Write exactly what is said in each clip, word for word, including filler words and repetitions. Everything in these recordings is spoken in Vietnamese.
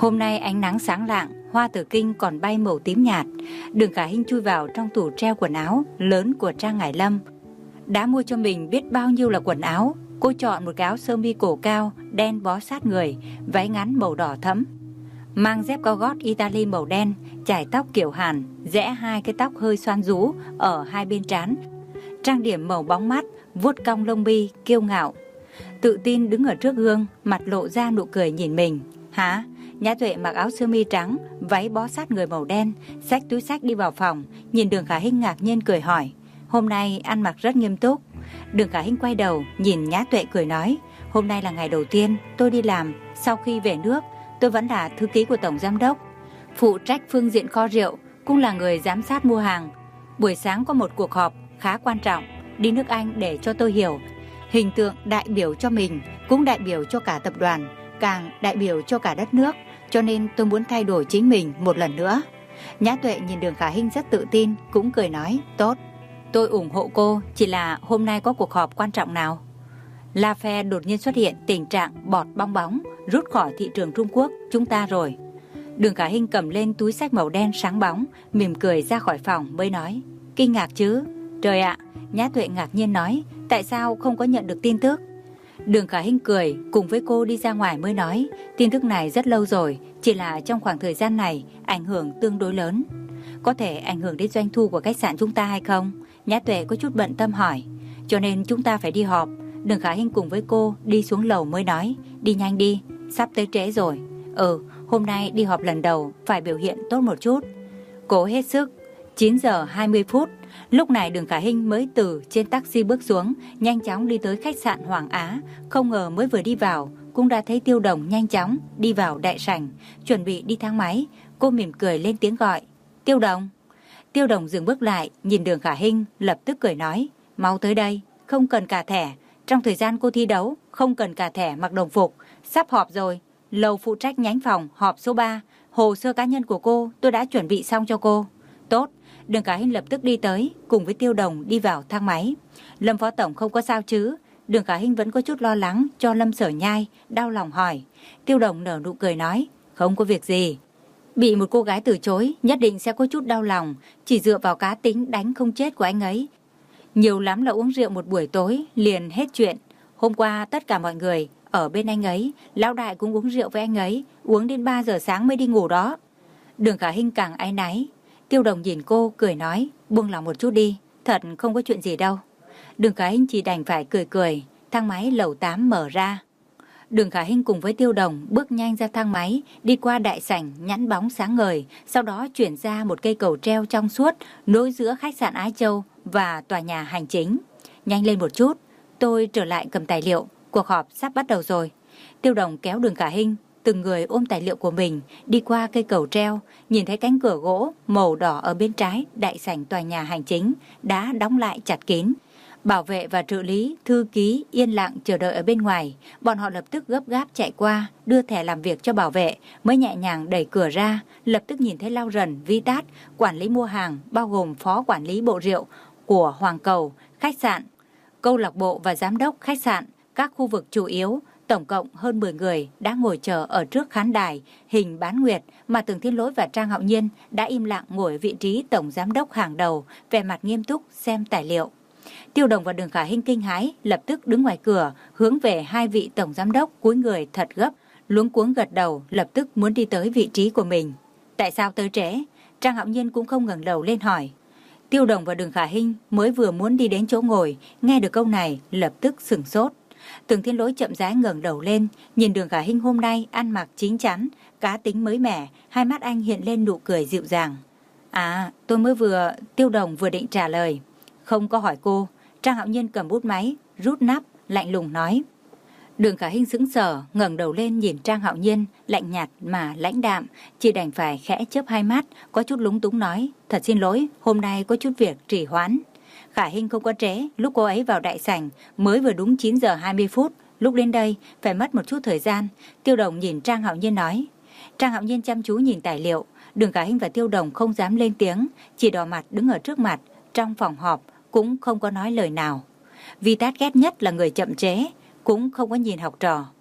Hôm nay ánh nắng sáng lạng, hoa tử kinh còn bay màu tím nhạt. Đường Khả Hinh chui vào trong tủ treo quần áo lớn của Trang Ngải Lâm. Đã mua cho mình biết bao nhiêu là quần áo. Cô chọn một cái áo sơ mi cổ cao, đen bó sát người, váy ngắn màu đỏ thẫm, mang dép cao gót Italy màu đen, chải tóc kiểu Hàn, rẽ hai cái tóc hơi xoăn rũ ở hai bên trán, trang điểm màu bóng mắt, vuốt cong lông mi, kiêu ngạo, tự tin đứng ở trước gương, mặt lộ ra nụ cười nhìn mình. Hả? Nhã Tuệ mặc áo sơ mi trắng, váy bó sát người màu đen, xách túi xách đi vào phòng, nhìn Đường Khả Hinh ngạc nhiên cười hỏi, hôm nay ăn mặc rất nghiêm túc. Đường Khả Hinh quay đầu nhìn Nhã Tuệ cười nói, hôm nay là ngày đầu tiên tôi đi làm, sau khi về nước tôi vẫn là thư ký của tổng giám đốc, phụ trách phương diện kho rượu, cũng là người giám sát mua hàng. Buổi sáng có một cuộc họp khá quan trọng, đi nước Anh để cho tôi hiểu hình tượng đại biểu cho mình, cũng đại biểu cho cả tập đoàn, càng đại biểu cho cả đất nước, cho nên tôi muốn thay đổi chính mình một lần nữa. Nhã Tuệ nhìn Đường Khả Hinh rất tự tin, cũng cười nói, tốt, tôi ủng hộ cô, chỉ là hôm nay có cuộc họp quan trọng nào? La Phe đột nhiên xuất hiện tình trạng bọt bong bóng, rút khỏi thị trường Trung Quốc chúng ta rồi. Đường Khả Hinh cầm lên túi xách màu đen sáng bóng, mỉm cười ra khỏi phòng mới nói, kinh ngạc chứ? Trời ạ! Nhã Tuệ ngạc nhiên nói, tại sao không có nhận được tin tức? Đường Khả Hinh cười, cùng với cô đi ra ngoài mới nói, tin tức này rất lâu rồi, chỉ là trong khoảng thời gian này ảnh hưởng tương đối lớn. Có thể ảnh hưởng đến doanh thu của khách sạn chúng ta hay không? Nhã Tuệ có chút bận tâm hỏi, cho nên chúng ta phải đi họp. Đường Khả Hinh cùng với cô đi xuống lầu mới nói, đi nhanh đi, sắp tới trễ rồi. Ừ, hôm nay đi họp lần đầu, phải biểu hiện tốt một chút. Cố hết sức. Chín giờ hai mươi phút, lúc này Đường Khả Hinh mới từ trên taxi bước xuống, nhanh chóng đi tới khách sạn Hoàng Á. Không ngờ mới vừa đi vào, cũng đã thấy Tiêu Đồng nhanh chóng đi vào đại sảnh, chuẩn bị đi thang máy. Cô mỉm cười lên tiếng gọi, Tiêu Đồng. Tiêu Đồng dừng bước lại, nhìn Đường Khả Hinh, lập tức cười nói, mau tới đây, không cần cả thẻ. Trong thời gian cô thi đấu, không cần cả thẻ mặc đồng phục, sắp họp rồi. Lầu phụ trách nhánh phòng, họp số ba, hồ sơ cá nhân của cô tôi đã chuẩn bị xong cho cô. Tốt. Đường Khả Hinh lập tức đi tới, cùng với Tiêu Đồng đi vào thang máy. Lâm Phó Tổng không có sao chứ? Đường Khả Hinh vẫn có chút lo lắng cho Lâm Sở Nhai, đau lòng hỏi. Tiêu Đồng nở nụ cười nói, không có việc gì. Bị một cô gái từ chối, nhất định sẽ có chút đau lòng, chỉ dựa vào cá tính đánh không chết của anh ấy. Nhiều lắm là uống rượu một buổi tối, liền hết chuyện. Hôm qua tất cả mọi người ở bên anh ấy, lão đại cũng uống rượu với anh ấy, uống đến ba giờ sáng mới đi ngủ đó. Đường Khả Hinh càng áy náy. Tiêu Đồng nhìn cô cười nói, buông lòng một chút đi, thật không có chuyện gì đâu. Đường Khả Hinh chỉ đành phải cười cười. Thang máy lầu tám mở ra. Đường Khả Hinh cùng với Tiêu Đồng bước nhanh ra thang máy, đi qua đại sảnh nhẵn bóng sáng ngời, sau đó chuyển ra một cây cầu treo trong suốt nối giữa khách sạn Ái Châu và tòa nhà hành chính. Nhanh lên một chút, tôi trở lại cầm tài liệu, cuộc họp sắp bắt đầu rồi. Tiêu Đồng kéo Đường Khả Hinh, từng người ôm tài liệu của mình, đi qua cây cầu treo, nhìn thấy cánh cửa gỗ màu đỏ ở bên trái đại sảnh tòa nhà hành chính đã đóng lại chặt kín. Bảo vệ và trợ lý, thư ký yên lặng chờ đợi ở bên ngoài. Bọn họ lập tức gấp gáp chạy qua, đưa thẻ làm việc cho bảo vệ, mới nhẹ nhàng đẩy cửa ra. Lập tức nhìn thấy Lao Rần, Vi Tát, quản lý mua hàng, bao gồm phó quản lý bộ rượu của Hoàng Cầu, khách sạn, câu lạc bộ và giám đốc khách sạn, các khu vực chủ yếu. Tổng cộng hơn mười người đã ngồi chờ ở trước khán đài hình bán nguyệt, mà Tưởng Thiên Lỗi và Trang Hạo Nhiên đã im lặng ngồi ở vị trí tổng giám đốc hàng đầu, vẻ mặt nghiêm túc xem tài liệu. Tiêu Đồng và Đường Khả Hinh kinh hãi, lập tức đứng ngoài cửa, hướng về hai vị tổng giám đốc, cúi người thật gấp, luống cuống gật đầu, lập tức muốn đi tới vị trí của mình. Tại sao tới trễ? Trang Hạo Nhiên cũng không ngẩng đầu lên hỏi. Tiêu Đồng và Đường Khả Hinh mới vừa muốn đi đến chỗ ngồi, nghe được câu này, lập tức sửng sốt. Tưởng Thiên Lỗi chậm rãi ngẩng đầu lên, nhìn Đường Khả Hinh hôm nay ăn mặc chín chắn, cá tính mới mẻ, hai mắt anh hiện lên nụ cười dịu dàng. À, tôi mới vừa, Tiêu Đồng vừa định trả lời. Không có hỏi cô. Trang Hạo Nhiên cầm bút máy, rút nắp, lạnh lùng nói. Đường Khả Hinh sững sờ, ngẩng đầu lên nhìn Trang Hạo Nhiên, lạnh nhạt mà lãnh đạm, chỉ đành phải khẽ chớp hai mắt, có chút lúng túng nói, thật xin lỗi, hôm nay có chút việc trì hoãn. Khả Hinh không có trễ, lúc cô ấy vào đại sảnh mới vừa đúng chín giờ hai mươi phút, lúc đến đây phải mất một chút thời gian. Tiêu Đồng nhìn Trang Hạo Nhiên nói. Trang Hạo Nhiên chăm chú nhìn tài liệu, Đường Khả Hinh và Tiêu Đồng không dám lên tiếng, chỉ đỏ mặt đứng ở trước mặt, trong phòng họp cũng không có nói lời nào. Vi Tát ghét nhất là người chậm trễ, cũng không có nhìn học trò.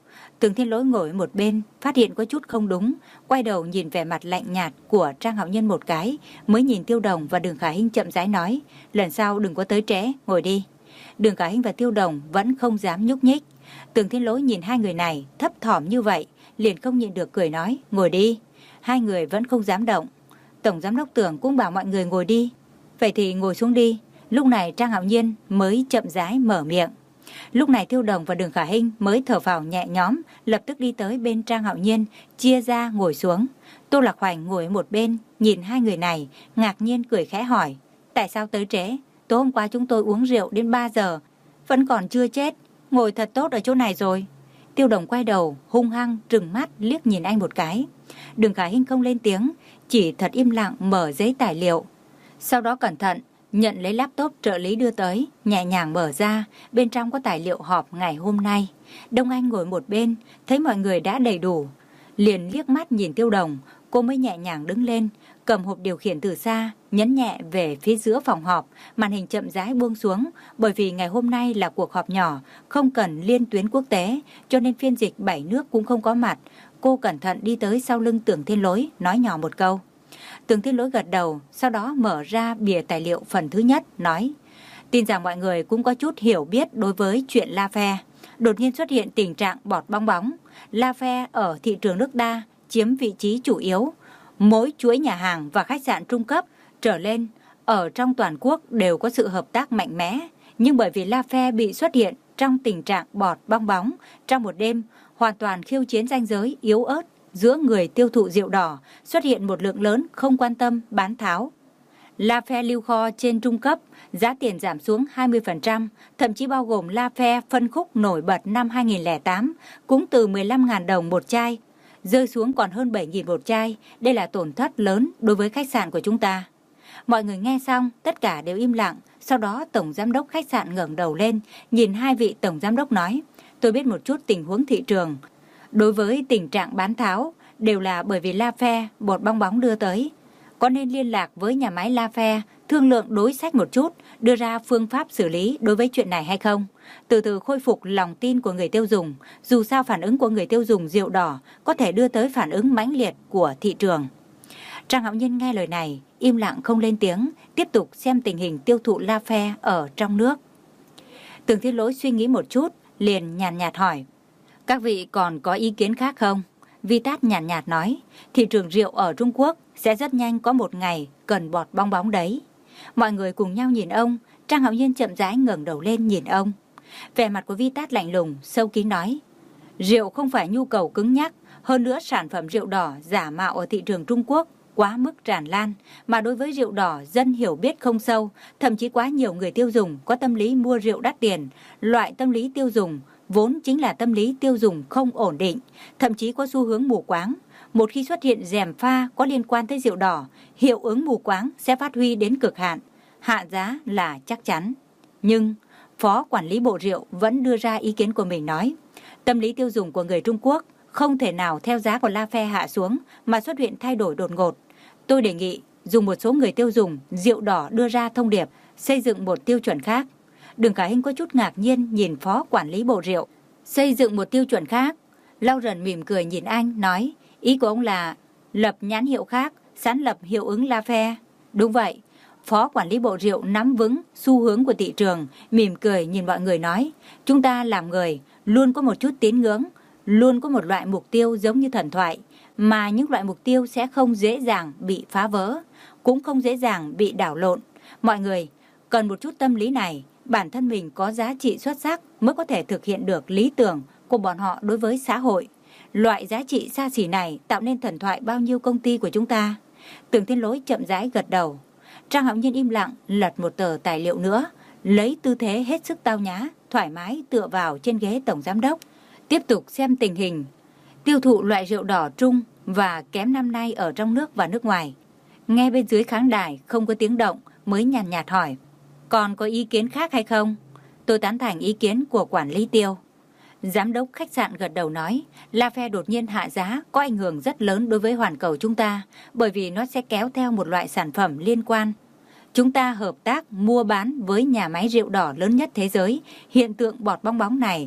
Tưởng Thiên Lỗi ngồi một bên, phát hiện có chút không đúng, quay đầu nhìn vẻ mặt lạnh nhạt của Trang Hạo Nhiên một cái, mới nhìn Tiêu Đồng và Đường Khả Hinh chậm rãi nói, lần sau đừng có tới trễ, ngồi đi. Đường Khả Hinh và Tiêu Đồng vẫn không dám nhúc nhích. Tưởng Thiên Lỗi nhìn hai người này thấp thỏm như vậy, liền không nhịn được cười nói, ngồi đi. Hai người vẫn không dám động. Tổng giám đốc Tưởng cũng bảo mọi người ngồi đi. Vậy thì ngồi xuống đi. Lúc này Trang Hạo Nhiên mới chậm rãi mở miệng. Lúc này Tiêu Đồng và Đường Khả Hinh mới thở phào nhẹ nhõm, lập tức đi tới bên Trang Hạo Nhiên, chia ra ngồi xuống. Tô Lạc Hoành ngồi ở một bên, nhìn hai người này, ngạc nhiên cười khẽ hỏi, tại sao tới trễ? Tối hôm qua chúng tôi uống rượu đến ba giờ, vẫn còn chưa chết, ngồi thật tốt ở chỗ này rồi. Tiêu Đồng quay đầu, hung hăng, trừng mắt, liếc nhìn anh một cái. Đường Khả Hinh không lên tiếng, chỉ thật im lặng mở giấy tài liệu. Sau đó cẩn thận, nhận lấy laptop trợ lý đưa tới, nhẹ nhàng mở ra, bên trong có tài liệu họp ngày hôm nay. Đông Anh ngồi một bên, thấy mọi người đã đầy đủ, liền liếc mắt nhìn Tiêu Đồng, cô mới nhẹ nhàng đứng lên, cầm hộp điều khiển từ xa, nhấn nhẹ về phía giữa phòng họp, màn hình chậm rãi buông xuống, bởi vì ngày hôm nay là cuộc họp nhỏ, không cần liên tuyến quốc tế, cho nên phiên dịch bảy nước cũng không có mặt. Cô cẩn thận đi tới sau lưng Tưởng Thiên Lỗi, nói nhỏ một câu. Tưởng Thiên Lỗi gật đầu, sau đó mở ra bìa tài liệu phần thứ nhất, nói, tin rằng mọi người cũng có chút hiểu biết đối với chuyện La Phe. Đột nhiên xuất hiện tình trạng bọt bong bóng. La Phe ở thị trường nước ta chiếm vị trí chủ yếu. Mỗi chuỗi nhà hàng và khách sạn trung cấp trở lên ở trong toàn quốc đều có sự hợp tác mạnh mẽ. Nhưng bởi vì La Phe bị xuất hiện trong tình trạng bọt bong bóng trong một đêm, hoàn toàn khiêu chiến ranh giới yếu ớt giữa người tiêu thụ rượu đỏ, xuất hiện một lượng lớn không quan tâm bán tháo. La Phe lưu kho trên trung cấp, giá tiền giảm xuống hai mươi phần trăm, thậm chí bao gồm La Phe phân khúc nổi bật năm hai nghìn lẻ tám, cũng từ mười lăm nghìn đồng một chai, rơi xuống còn hơn bảy nghìn một chai. Đây là tổn thất lớn đối với khách sạn của chúng ta. Mọi người nghe xong, tất cả đều im lặng. Sau đó Tổng Giám đốc khách sạn ngẩng đầu lên, nhìn hai vị Tổng Giám đốc nói, tôi biết một chút tình huống thị trường. Đối với tình trạng bán tháo, đều là bởi vì La Phe bọt bong bóng đưa tới. Có nên liên lạc với nhà máy La Phe, thương lượng đối sách một chút, đưa ra phương pháp xử lý đối với chuyện này hay không? Từ từ khôi phục lòng tin của người tiêu dùng, dù sao phản ứng của người tiêu dùng rượu đỏ có thể đưa tới phản ứng mãnh liệt của thị trường. Trang Hạo Nhiên nghe lời này, im lặng không lên tiếng, tiếp tục xem tình hình tiêu thụ La Phe ở trong nước. Tưởng Thiên Lỗi suy nghĩ một chút, liền nhàn nhạt hỏi, các vị còn có ý kiến khác không? Vitat nhàn nhạt nói, thị trường rượu ở Trung Quốc sẽ rất nhanh có một ngày cần bọt bong bóng đấy. Mọi người cùng nhau nhìn ông, Trang Hạo Nhiên chậm rãi ngẩng đầu lên nhìn ông. Vẻ mặt của Vitat lạnh lùng, sâu kín nói, rượu không phải nhu cầu cứng nhắc, hơn nữa sản phẩm rượu đỏ giả mạo ở thị trường Trung Quốc quá mức tràn lan, mà đối với rượu đỏ dân hiểu biết không sâu, thậm chí quá nhiều người tiêu dùng có tâm lý mua rượu đắt tiền. Loại tâm lý tiêu dùng vốn chính là tâm lý tiêu dùng không ổn định, thậm chí có xu hướng mù quáng. Một khi xuất hiện gièm pha có liên quan tới rượu đỏ, hiệu ứng mù quáng sẽ phát huy đến cực hạn, hạ giá là chắc chắn. Nhưng Phó Quản lý Bộ Rượu vẫn đưa ra ý kiến của mình nói, tâm lý tiêu dùng của người Trung Quốc không thể nào theo giá của La Phe hạ xuống mà xuất hiện thay đổi đột ngột. Tôi đề nghị dùng một số người tiêu dùng rượu đỏ đưa ra thông điệp, xây dựng một tiêu chuẩn khác. Đường Khả Hinh có chút ngạc nhiên nhìn Phó Quản lý Bộ Rượu. Xây dựng một tiêu chuẩn khác. Lauren mỉm cười nhìn anh, nói, ý của ông là lập nhãn hiệu khác, sáng lập hiệu ứng La Phe. Đúng vậy. Phó Quản lý Bộ Rượu nắm vững xu hướng của thị trường, mỉm cười nhìn mọi người nói, chúng ta làm người luôn có một chút tín ngưỡng, luôn có một loại mục tiêu giống như thần thoại, mà những loại mục tiêu sẽ không dễ dàng bị phá vỡ, cũng không dễ dàng bị đảo lộn. Mọi người cần một chút tâm lý này, bản thân mình có giá trị xuất sắc mới có thể thực hiện được lý tưởng của bọn họ đối với xã hội. Loại giá trị xa xỉ này tạo nên thần thoại bao nhiêu công ty của chúng ta. Tưởng Thiên Lỗi chậm rãi gật đầu. Trang Hạo Nhiên im lặng lật một tờ tài liệu nữa, lấy tư thế hết sức tao nhã, thoải mái tựa vào trên ghế tổng giám đốc, tiếp tục xem tình hình tiêu thụ loại rượu đỏ trung và kém năm nay ở trong nước và nước ngoài. Nghe bên dưới khán đài không có tiếng động, mới nhàn nhạt hỏi, còn có ý kiến khác hay không? Tôi tán thành ý kiến của quản lý Tiêu. Giám đốc khách sạn gật đầu nói, La Phe đột nhiên hạ giá có ảnh hưởng rất lớn đối với hoàn cầu chúng ta, bởi vì nó sẽ kéo theo một loại sản phẩm liên quan. Chúng ta hợp tác mua bán với nhà máy rượu đỏ lớn nhất thế giới, hiện tượng bọt bong bóng này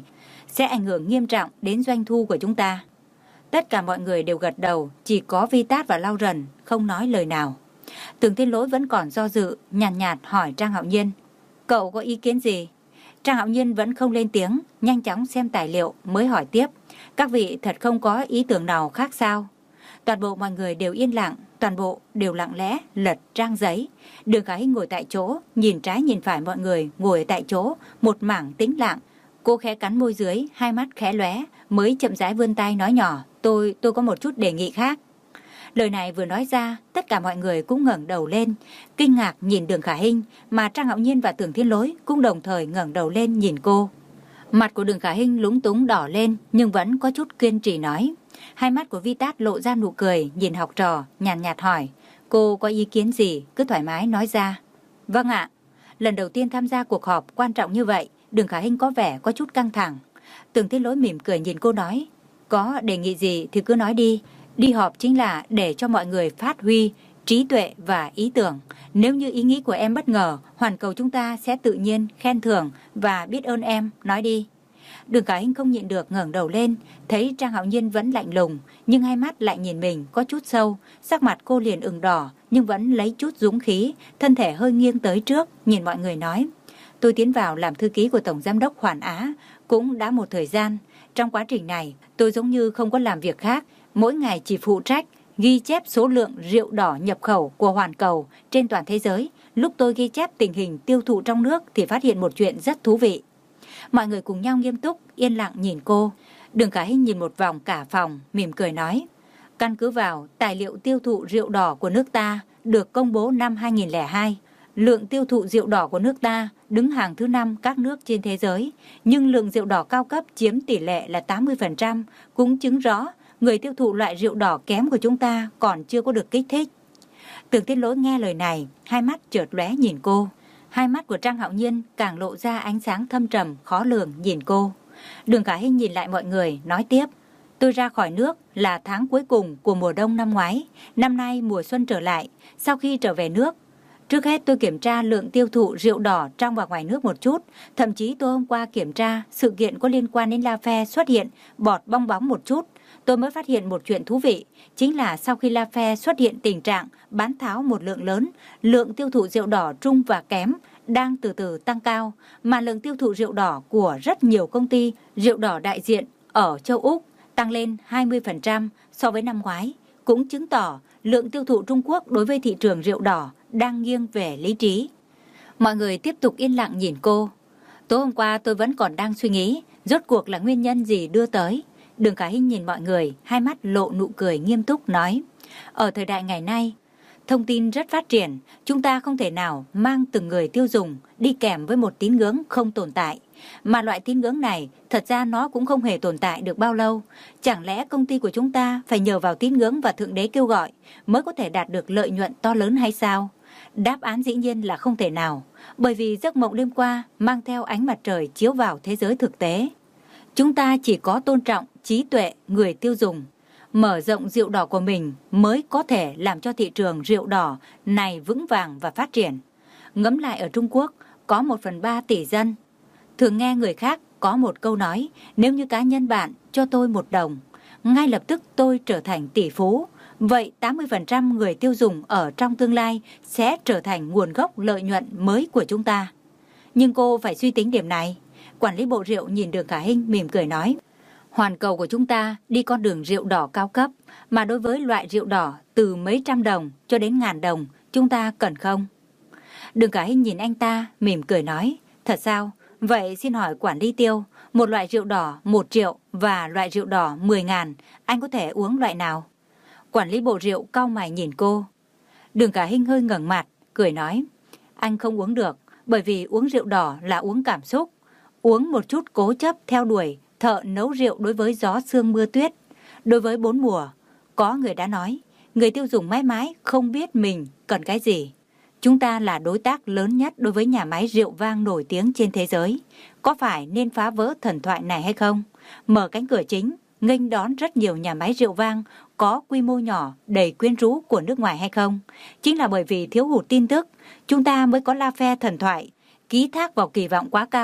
sẽ ảnh hưởng nghiêm trọng đến doanh thu của chúng ta. Tất cả mọi người đều gật đầu, chỉ có Vitas và Lau Rần không nói lời nào. Tưởng Thiên Lỗi vẫn còn do dự, nhàn nhạt, nhạt hỏi Trang Hạo Nhiên, cậu có ý kiến gì? Trang Hạo Nhiên vẫn không lên tiếng, nhanh chóng xem tài liệu mới hỏi tiếp, các vị thật không có ý tưởng nào khác sao? Toàn bộ mọi người đều yên lặng, toàn bộ đều lặng lẽ lật trang giấy. Đường Khả Hinh ngồi tại chỗ, nhìn trái nhìn phải mọi người ngồi tại chỗ, một mảng tĩnh lặng. Cô khẽ cắn môi dưới, hai mắt khẽ lóe, mới chậm rãi vươn tay nói nhỏ, tôi, tôi có một chút đề nghị khác. Lời này vừa nói ra, tất cả mọi người cũng ngẩng đầu lên, kinh ngạc nhìn Đường Khả Hinh, mà Trang Hạo Nhiên và Tưởng Thiên Lỗi cũng đồng thời ngẩng đầu lên nhìn cô. Mặt của Đường Khả Hinh lúng túng đỏ lên, nhưng vẫn có chút kiên trì nói. Hai mắt của Vitas lộ ra nụ cười, nhìn học trò, nhàn nhạt, nhạt hỏi, cô có ý kiến gì, cứ thoải mái nói ra. Vâng ạ. Lần đầu tiên tham gia cuộc họp quan trọng như vậy, Đường Khả Hinh có vẻ có chút căng thẳng. Tưởng Thiên Lỗi mỉm cười nhìn cô nói, có đề nghị gì thì cứ nói đi. Đi họp chính là để cho mọi người phát huy trí tuệ và ý tưởng. Nếu như ý nghĩ của em bất ngờ, hoàn cầu chúng ta sẽ tự nhiên khen thưởng và biết ơn em, nói đi. Đường Khả Hinh không nhịn được ngẩng đầu lên, thấy Trang Hạo Nhiên vẫn lạnh lùng, nhưng hai mắt lại nhìn mình có chút sâu, sắc mặt cô liền ửng đỏ, nhưng vẫn lấy chút dũng khí, thân thể hơi nghiêng tới trước, nhìn mọi người nói. Tôi tiến vào làm thư ký của Tổng Giám đốc Hoàn Á, cũng đã một thời gian. Trong quá trình này, tôi giống như không có làm việc khác, mỗi ngày chỉ phụ trách ghi chép số lượng rượu đỏ nhập khẩu của Hoàn Cầu trên toàn thế giới. Lúc tôi ghi chép tình hình tiêu thụ trong nước thì phát hiện một chuyện rất thú vị. Mọi người cùng nhau nghiêm túc, yên lặng nhìn cô. Đường Khả Hinh nhìn một vòng cả phòng, mỉm cười nói. Căn cứ vào tài liệu tiêu thụ rượu đỏ của nước ta được công bố năm hai nghìn lẻ hai, lượng tiêu thụ rượu đỏ của nước ta đứng hàng thứ năm các nước trên thế giới, nhưng lượng rượu đỏ cao cấp chiếm tỷ lệ là tám mươi phần trăm, cũng chứng rõ người tiêu thụ loại rượu đỏ kém của chúng ta còn chưa có được kích thích. Tưởng Thiên Lỗi nghe lời này, hai mắt chợt lóe nhìn cô. Hai mắt của Trang Hạo Nhiên càng lộ ra ánh sáng thâm trầm, khó lường nhìn cô. Đường Khả Hinh nhìn lại mọi người, nói tiếp. Tôi ra khỏi nước là tháng cuối cùng của mùa đông năm ngoái. Năm nay mùa xuân trở lại. Sau khi trở về nước, trước hết tôi kiểm tra lượng tiêu thụ rượu đỏ trong và ngoài nước một chút. Thậm chí tôi hôm qua kiểm tra sự kiện có liên quan đến La Fe xuất hiện bọt bong bóng một chút. Tôi mới phát hiện một chuyện thú vị, chính là sau khi La Fe xuất hiện tình trạng bán tháo một lượng lớn, lượng tiêu thụ rượu đỏ trung và kém đang từ từ tăng cao, mà lượng tiêu thụ rượu đỏ của rất nhiều công ty rượu đỏ đại diện ở châu Úc tăng lên hai mươi phần trăm so với năm ngoái, cũng chứng tỏ lượng tiêu thụ Trung Quốc đối với thị trường rượu đỏ đang nghiêng về lý trí. Mọi người tiếp tục yên lặng nhìn cô. Tối hôm qua tôi vẫn còn đang suy nghĩ, rốt cuộc là nguyên nhân gì đưa tới. Đường Khả Hinh nhìn mọi người, hai mắt lộ nụ cười nghiêm túc nói. Ở thời đại ngày nay, thông tin rất phát triển, chúng ta không thể nào mang từng người tiêu dùng đi kèm với một tín ngưỡng không tồn tại. Mà loại tín ngưỡng này, thật ra nó cũng không hề tồn tại được bao lâu. Chẳng lẽ công ty của chúng ta phải nhờ vào tín ngưỡng và Thượng Đế kêu gọi mới có thể đạt được lợi nhuận to lớn hay sao? Đáp án dĩ nhiên là không thể nào, bởi vì giấc mộng đêm qua mang theo ánh mặt trời chiếu vào thế giới thực tế. Chúng ta chỉ có tôn trọng trí tuệ người tiêu dùng, mở rộng rượu đỏ của mình mới có thể làm cho thị trường rượu đỏ này vững vàng và phát triển. Ngẫm lại ở Trung Quốc có một phần ba tỷ dân. Thường nghe người khác có một câu nói, nếu như cá nhân bạn cho tôi một đồng, ngay lập tức tôi trở thành tỷ phú. Vậy tám mươi phần trăm người tiêu dùng ở trong tương lai sẽ trở thành nguồn gốc lợi nhuận mới của chúng ta. Nhưng cô phải suy tính điểm này. Quản lý bộ rượu nhìn Đường Khả Hinh mỉm cười nói. Hoàn cầu của chúng ta đi con đường rượu đỏ cao cấp, mà đối với loại rượu đỏ từ mấy trăm đồng cho đến ngàn đồng, chúng ta cần không? Đường Khả Hinh nhìn anh ta, mỉm cười nói. Thật sao? Vậy xin hỏi quản lý Tiêu, một loại rượu đỏ một triệu và loại rượu đỏ mười ngàn, anh có thể uống loại nào? Quản lý bộ rượu cau mày nhìn cô. Đường Khả Hinh hơi ngẩng mặt, cười nói. Anh không uống được, bởi vì uống rượu đỏ là uống cảm xúc. Uống một chút cố chấp theo đuổi thợ nấu rượu đối với gió sương mưa tuyết, đối với bốn mùa. Có người đã nói, người tiêu dùng mãi mãi không biết mình cần cái gì. Chúng ta là đối tác lớn nhất đối với nhà máy rượu vang nổi tiếng trên thế giới. Có phải nên phá vỡ thần thoại này hay không? Mở cánh cửa chính, nghênh đón rất nhiều nhà máy rượu vang có quy mô nhỏ, đầy quyến rũ của nước ngoài hay không? Chính là bởi vì thiếu hụt tin tức, chúng ta mới có La Fe thần thoại. Ký thác vào kỳ vọng quá cao,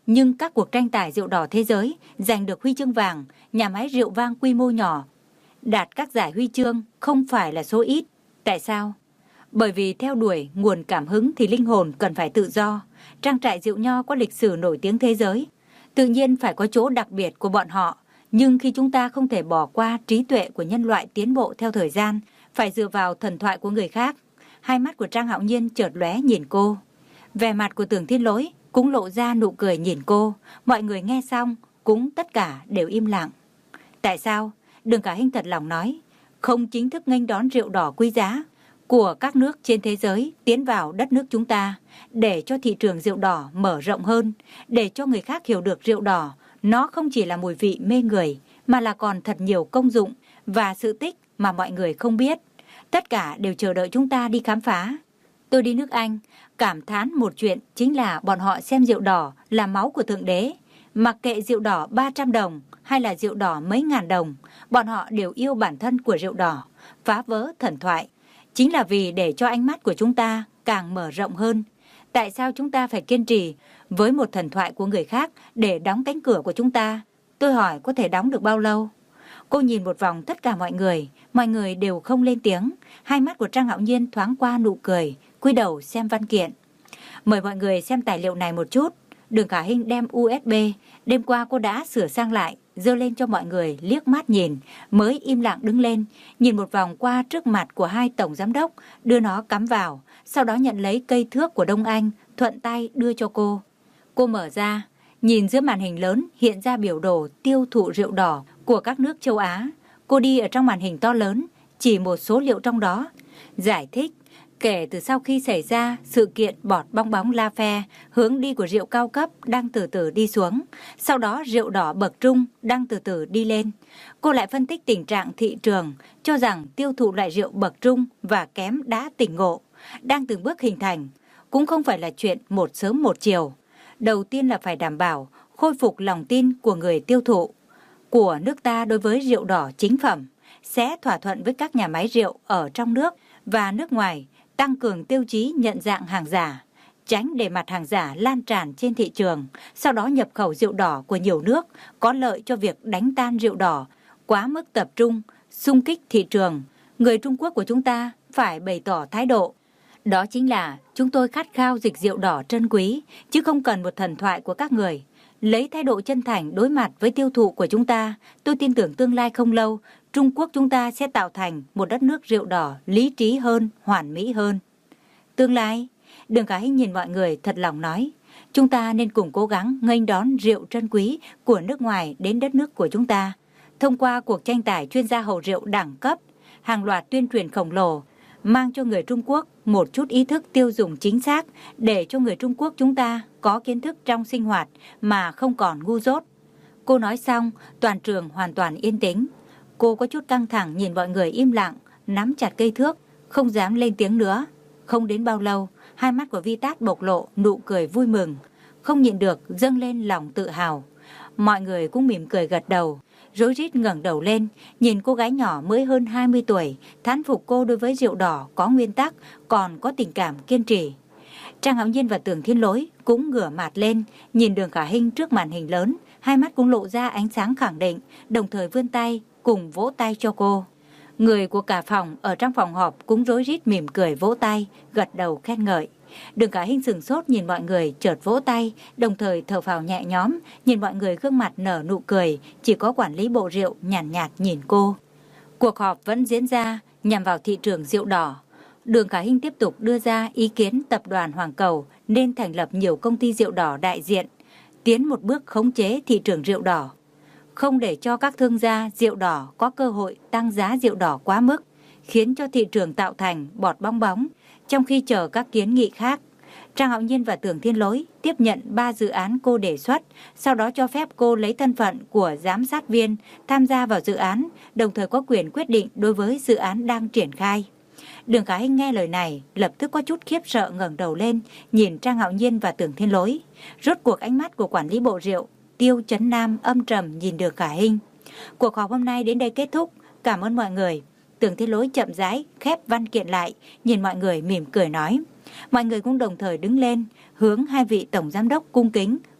Nhưng các cuộc tranh tài rượu đỏ thế giới giành được huy chương vàng, nhà máy rượu vang quy mô nhỏ đạt các giải huy chương không phải là số ít. Tại sao? Bởi vì theo đuổi nguồn cảm hứng thì linh hồn cần phải tự do. Trang trại rượu nho có lịch sử nổi tiếng thế giới, tự nhiên phải có chỗ đặc biệt của bọn họ. Nhưng khi chúng ta không thể bỏ qua trí tuệ của nhân loại tiến bộ theo thời gian, phải dựa vào thần thoại của người khác. Hai mắt của Trang Hạo Nhiên chợt lóe nhìn cô. Vẻ mặt của Tưởng Thiên Lỗi cũng lộ ra nụ cười nhìn cô. Mọi người nghe xong cũng tất cả đều im lặng. Tại sao? Đường Cả Hinh thật lòng nói, không chính thức nghênh đón rượu đỏ quý giá của các nước trên thế giới tiến vào đất nước chúng ta, để cho thị trường rượu đỏ mở rộng hơn, để cho người khác hiểu được rượu đỏ nó không chỉ là mùi vị mê người, mà là còn thật nhiều công dụng và sự tích mà mọi người không biết. Tất cả đều chờ đợi chúng ta đi khám phá. Tôi đi nước Anh, cảm thán một chuyện chính là bọn họ xem rượu đỏ là máu của Thượng Đế. Mặc kệ rượu đỏ ba trăm đồng hay là rượu đỏ mấy ngàn đồng, bọn họ đều yêu bản thân của rượu đỏ, phá vỡ thần thoại. Chính là vì để cho ánh mắt của chúng ta càng mở rộng hơn. Tại sao chúng ta phải kiên trì với một thần thoại của người khác để đóng cánh cửa của chúng ta? Tôi hỏi có thể đóng được bao lâu? Cô nhìn một vòng tất cả mọi người, mọi người đều không lên tiếng. Hai mắt của Trang Hạo Nhiên thoáng qua nụ cười, cúi đầu xem văn kiện. Mời mọi người xem tài liệu này một chút. Đường Cả Hinh đem u ét bê, đêm qua cô đã sửa sang lại, giơ lên cho mọi người liếc mắt nhìn, mới im lặng đứng lên, nhìn một vòng qua trước mặt của hai tổng giám đốc, đưa nó cắm vào, sau đó nhận lấy cây thước của Đông Anh, thuận tay đưa cho cô. Cô mở ra, nhìn giữa màn hình lớn hiện ra biểu đồ tiêu thụ rượu đỏ của các nước châu Á. Cô đi ở trong màn hình to lớn, chỉ một số liệu trong đó, giải thích. Kể từ sau khi xảy ra sự kiện bọt bong bóng La Phe, hướng đi của rượu cao cấp đang từ từ đi xuống, sau đó rượu đỏ bậc trung đang từ từ đi lên. Cô lại phân tích tình trạng thị trường, cho rằng tiêu thụ loại rượu bậc trung và kém đã tỉnh ngộ, đang từng bước hình thành, cũng không phải là chuyện một sớm một chiều. Đầu tiên là phải đảm bảo khôi phục lòng tin của người tiêu thụ của nước ta đối với rượu đỏ chính phẩm, sẽ thỏa thuận với các nhà máy rượu ở trong nước và nước ngoài, tăng cường tiêu chí nhận dạng hàng giả, tránh để mặt hàng giả lan tràn trên thị trường, sau đó nhập khẩu rượu đỏ của nhiều nước có lợi cho việc đánh tan rượu đỏ quá mức tập trung, xung kích thị trường. Người Trung Quốc của chúng ta phải bày tỏ thái độ. Đó chính là chúng tôi khát khao dịch rượu đỏ trân quý, chứ không cần một thần thoại của các người. Lấy thái độ chân thành đối mặt với tiêu thụ của chúng ta, tôi tin tưởng tương lai không lâu, Trung Quốc chúng ta sẽ tạo thành một đất nước rượu đỏ lý trí hơn, hoàn mỹ hơn. Tương lai, Đường Cả Hinh nhìn mọi người thật lòng nói, chúng ta nên cùng cố gắng nghênh đón rượu trân quý của nước ngoài đến đất nước của chúng ta. Thông qua cuộc tranh tài chuyên gia hầu rượu đẳng cấp, hàng loạt tuyên truyền khổng lồ, mang cho người Trung Quốc một chút ý thức tiêu dùng chính xác, để cho người Trung Quốc chúng ta có kiến thức trong sinh hoạt mà không còn ngu dốt. Cô nói xong, toàn trường hoàn toàn yên tĩnh. Cô có chút căng thẳng nhìn mọi người im lặng, nắm chặt cây thước, không dám lên tiếng nữa. Không đến bao lâu, hai mắt của Vi Tát bộc lộ nụ cười vui mừng, không nhịn được dâng lên lòng tự hào. Mọi người cũng mỉm cười gật đầu, rối rít ngẩng đầu lên, nhìn cô gái nhỏ mới hơn hai mươi tuổi, thán phục cô đối với rượu đỏ có nguyên tắc, còn có tình cảm kiên trì. Trang Hạo Nhiên và Tưởng Thiên Lỗi cũng ngửa mặt lên, nhìn Đường Cả Hinh trước màn hình lớn, hai mắt cũng lộ ra ánh sáng khẳng định, đồng thời vươn tay cùng vỗ tay cho cô. Người của cả phòng ở trong phòng họp cũng rối rít mỉm cười vỗ tay, gật đầu khen ngợi. Đường Cả Hinh sửng sốt nhìn mọi người chợt vỗ tay, đồng thời thở phào nhẹ nhõm, nhìn mọi người gương mặt nở nụ cười, chỉ có quản lý bộ rượu nhàn nhạt, nhạt nhìn cô. Cuộc họp vẫn diễn ra nhằm vào thị trường rượu đỏ. Đường Cả Hinh tiếp tục đưa ra ý kiến tập đoàn Hoàng Cầu nên thành lập nhiều công ty rượu đỏ đại diện, tiến một bước khống chế thị trường rượu đỏ, không để cho các thương gia rượu đỏ có cơ hội tăng giá rượu đỏ quá mức, khiến cho thị trường tạo thành bọt bong bóng, trong khi chờ các kiến nghị khác. Trang Hạo Nhiên và Tưởng Thiên Lỗi tiếp nhận ba dự án cô đề xuất, sau đó cho phép cô lấy thân phận của giám sát viên tham gia vào dự án, đồng thời có quyền quyết định đối với dự án đang triển khai. Đường Cả Hinh nghe lời này, lập tức có chút khiếp sợ ngẩng đầu lên, nhìn Trang Hạo Nhiên và Tưởng Thiên Lỗi. Rốt cuộc ánh mắt của quản lý bộ rượu Tiêu Chấn Nam âm trầm nhìn Đường Cả Hinh. Cuộc họp hôm nay đến đây kết thúc, cảm ơn mọi người. Tưởng Thiên Lỗi chậm rãi khép văn kiện lại, nhìn mọi người mỉm cười nói. Mọi người cũng đồng thời đứng lên, hướng hai vị tổng giám đốc cung kính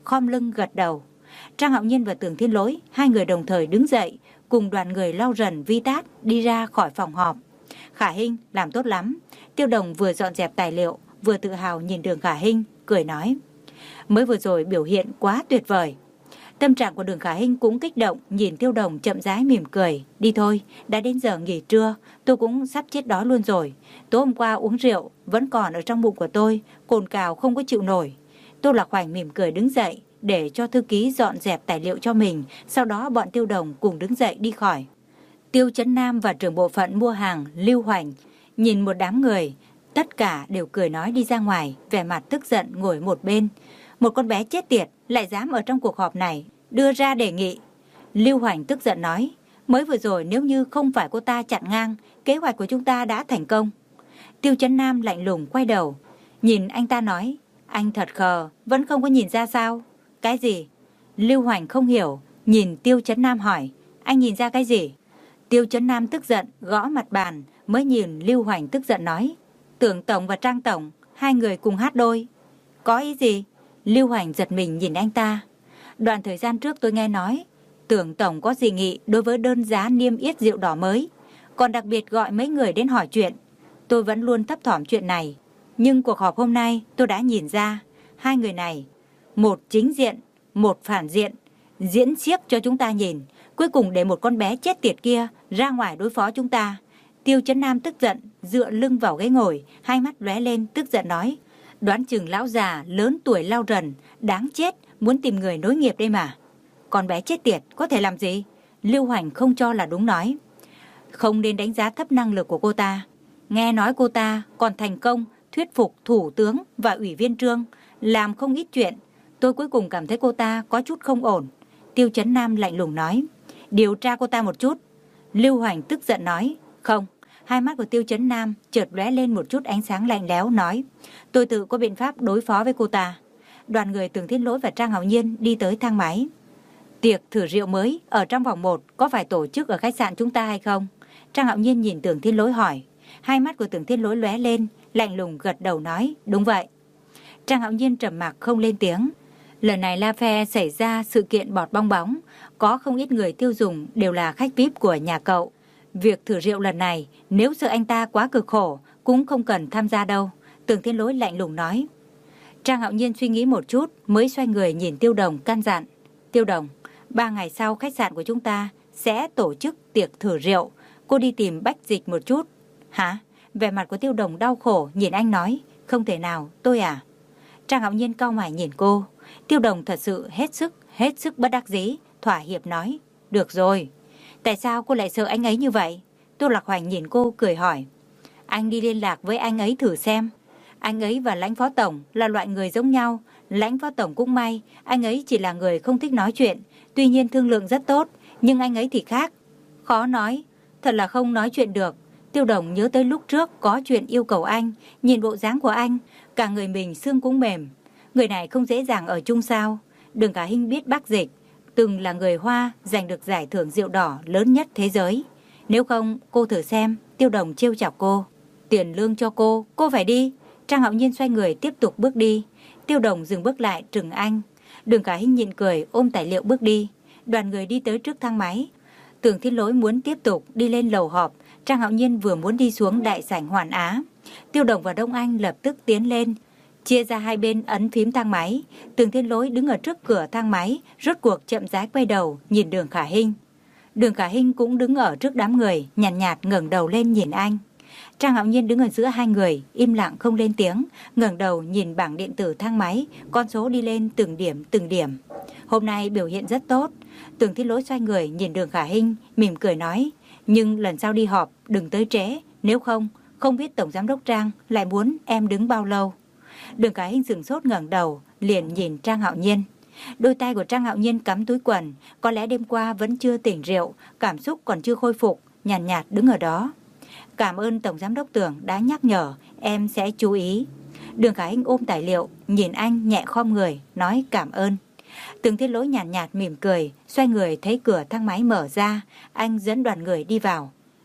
khom lưng gật đầu. Trang Hạo Nhiên và Tưởng Thiên Lỗi, hai người đồng thời đứng dậy, cùng đoàn người lau rần vi tát đi ra khỏi phòng họp. Khả Hinh làm tốt lắm. Tiêu Đồng vừa dọn dẹp tài liệu, vừa tự hào nhìn Đường Khả Hinh, cười nói. Mới vừa rồi biểu hiện quá tuyệt vời. Tâm trạng của Đường Khả Hinh cũng kích động, nhìn Tiêu Đồng chậm rãi mỉm cười. Đi thôi, đã đến giờ nghỉ trưa, tôi cũng sắp chết đói luôn rồi. Tối hôm qua uống rượu, vẫn còn ở trong bụng của tôi, cồn cào không có chịu nổi. Tô Lạc Hoành mỉm cười đứng dậy, để cho thư ký dọn dẹp tài liệu cho mình, sau đó bọn Tiêu Đồng cùng đứng dậy đi khỏi. Tiêu Chấn Nam và trưởng bộ phận mua hàng Lưu Hoành nhìn một đám người, tất cả đều cười nói đi ra ngoài, vẻ mặt tức giận ngồi một bên. Một con bé chết tiệt lại dám ở trong cuộc họp này đưa ra đề nghị. Lưu Hoành tức giận nói, mới vừa rồi nếu như không phải cô ta chặn ngang, kế hoạch của chúng ta đã thành công. Tiêu Chấn Nam lạnh lùng quay đầu, nhìn anh ta nói, anh thật khờ, vẫn không có nhìn ra sao? Cái gì? Lưu Hoành không hiểu, nhìn Tiêu Chấn Nam hỏi, anh nhìn ra cái gì? Tiêu Chấn Nam tức giận, gõ mặt bàn, mới nhìn Lưu Hoành tức giận nói, Tưởng Tổng và Trang Tổng, hai người cùng hát đôi. Có ý gì? Lưu Hoành giật mình nhìn anh ta. Đoạn thời gian trước tôi nghe nói, Tưởng Tổng có dị nghị đối với đơn giá niêm yết rượu đỏ mới, còn đặc biệt gọi mấy người đến hỏi chuyện. Tôi vẫn luôn thấp thỏm chuyện này, nhưng cuộc họp hôm nay tôi đã nhìn ra, hai người này, một chính diện, một phản diện, diễn xiếc cho chúng ta nhìn, cuối cùng để một con bé chết tiệt kia ra ngoài đối phó chúng ta. Tiêu Chấn Nam tức giận, dựa lưng vào ghế ngồi, hai mắt lóe lên tức giận nói, đoán chừng lão già lớn tuổi lau rần, đáng chết, muốn tìm người nối nghiệp đây mà. Con bé chết tiệt có thể làm gì? Lưu Hoành không cho là đúng nói, không nên đánh giá thấp năng lực của cô ta. Nghe nói cô ta còn thành công thuyết phục thủ tướng và ủy viên Trương, làm không ít chuyện. Tôi cuối cùng cảm thấy cô ta có chút không ổn. Tiêu Chấn Nam lạnh lùng nói, điều tra cô ta một chút. Lưu Hoành tức giận nói, không. Hai mắt của Tiêu Chấn Nam chợt lóe lên một chút ánh sáng lạnh lẽo nói, tôi tự có biện pháp đối phó với cô ta. Đoàn người Tưởng Thiên Lỗi và Trang Hạo Nhiên đi tới thang máy. Tiệc thử rượu mới ở trong vòng một có phải tổ chức ở khách sạn chúng ta hay không? Trang Hạo Nhiên nhìn Tưởng Thiên Lỗi hỏi. Hai mắt của Tưởng Thiên Lỗi lóe lên, lạnh lùng gật đầu nói, đúng vậy. Trang Hạo Nhiên trầm mặc không lên tiếng. Lần này La Phe xảy ra sự kiện bọt bong bóng, có không ít người tiêu dùng đều là khách vi ai pi của nhà cậu. Việc thử rượu lần này, nếu sợ anh ta quá cực khổ, cũng không cần tham gia đâu. Tưởng Thiên Lỗi lạnh lùng nói. Trang Hạo Nhiên suy nghĩ một chút, mới xoay người nhìn Tiêu Đồng căn dặn. Tiêu Đồng, ba ngày sau khách sạn của chúng ta sẽ tổ chức tiệc thử rượu. Cô đi tìm Bách Dịch một chút. Hả? Vẻ mặt của Tiêu Đồng đau khổ nhìn anh nói, không thể nào, tôi à? Trang Hạo Nhiên cau mày nhìn cô. Tiêu Đồng thật sự hết sức, hết sức bất đắc dĩ, thỏa hiệp nói, được rồi. Tại sao cô lại sợ anh ấy như vậy? Tô Lạc Hoành nhìn cô cười hỏi. Anh đi liên lạc với anh ấy thử xem. Anh ấy và Lãnh Phó Tổng là loại người giống nhau. Lãnh Phó Tổng cũng may, anh ấy chỉ là người không thích nói chuyện. Tuy nhiên thương lượng rất tốt, nhưng anh ấy thì khác. Khó nói, thật là không nói chuyện được. Tiêu Đồng nhớ tới lúc trước có chuyện yêu cầu anh, nhìn bộ dáng của anh, cả người mình xương cũng mềm. Người này không dễ dàng ở chung sao? Đường Khả Hinh biết Bác Dịch từng là người Hoa giành được giải thưởng rượu đỏ lớn nhất thế giới. Nếu không, cô thử xem. Tiêu Đồng trêu chọc cô. Tiền lương cho cô, cô phải đi. Trang Hạo Nhiên xoay người tiếp tục bước đi. Tiêu Đồng dừng bước lại trừng anh. Đường Khả Hinh nhịn cười ôm tài liệu bước đi. Đoàn người đi tới trước thang máy. Tưởng Thiên Lỗi muốn tiếp tục đi lên lầu họp. Trang Hạo Nhiên vừa muốn đi xuống đại sảnh Hoàn Á. Tiêu Đồng và Đông Anh lập tức tiến lên, chia ra hai bên ấn phím thang máy. Tưởng Thiên Lỗi đứng ở trước cửa thang máy, rốt cuộc chậm rãi quay đầu nhìn Đường Khả Hinh. Đường Khả Hinh cũng đứng ở trước đám người, nhàn nhạt, nhạt ngẩng đầu lên nhìn anh. Trang Hạo Nhiên đứng ở giữa hai người, im lặng không lên tiếng, ngẩng đầu nhìn bảng điện tử thang máy, con số đi lên từng điểm từng điểm. Hôm nay biểu hiện rất tốt. Tưởng Thiên Lỗi xoay người nhìn Đường Khả Hinh, mỉm cười nói, nhưng lần sau đi họp đừng tới trễ, nếu không, không biết Tổng Giám đốc Trang lại muốn em đứng bao lâu. Đường Khả Hinh sửng sốt ngẩng đầu, liền nhìn Trang Hạo Nhiên. Đôi tay của Trang Hạo Nhiên cắm túi quần, có lẽ đêm qua vẫn chưa tỉnh rượu, cảm xúc còn chưa khôi phục, nhàn nhạt, nhạt đứng ở đó. Cảm ơn Tổng Giám đốc Tưởng đã nhắc nhở, em sẽ chú ý. Đường Khả Hinh ôm tài liệu, nhìn anh nhẹ khom người, nói cảm ơn. Tưởng Thiên Lỗi nhàn nhạt, nhạt mỉm cười, xoay người thấy cửa thang máy mở ra, anh dẫn đoàn người đi vào.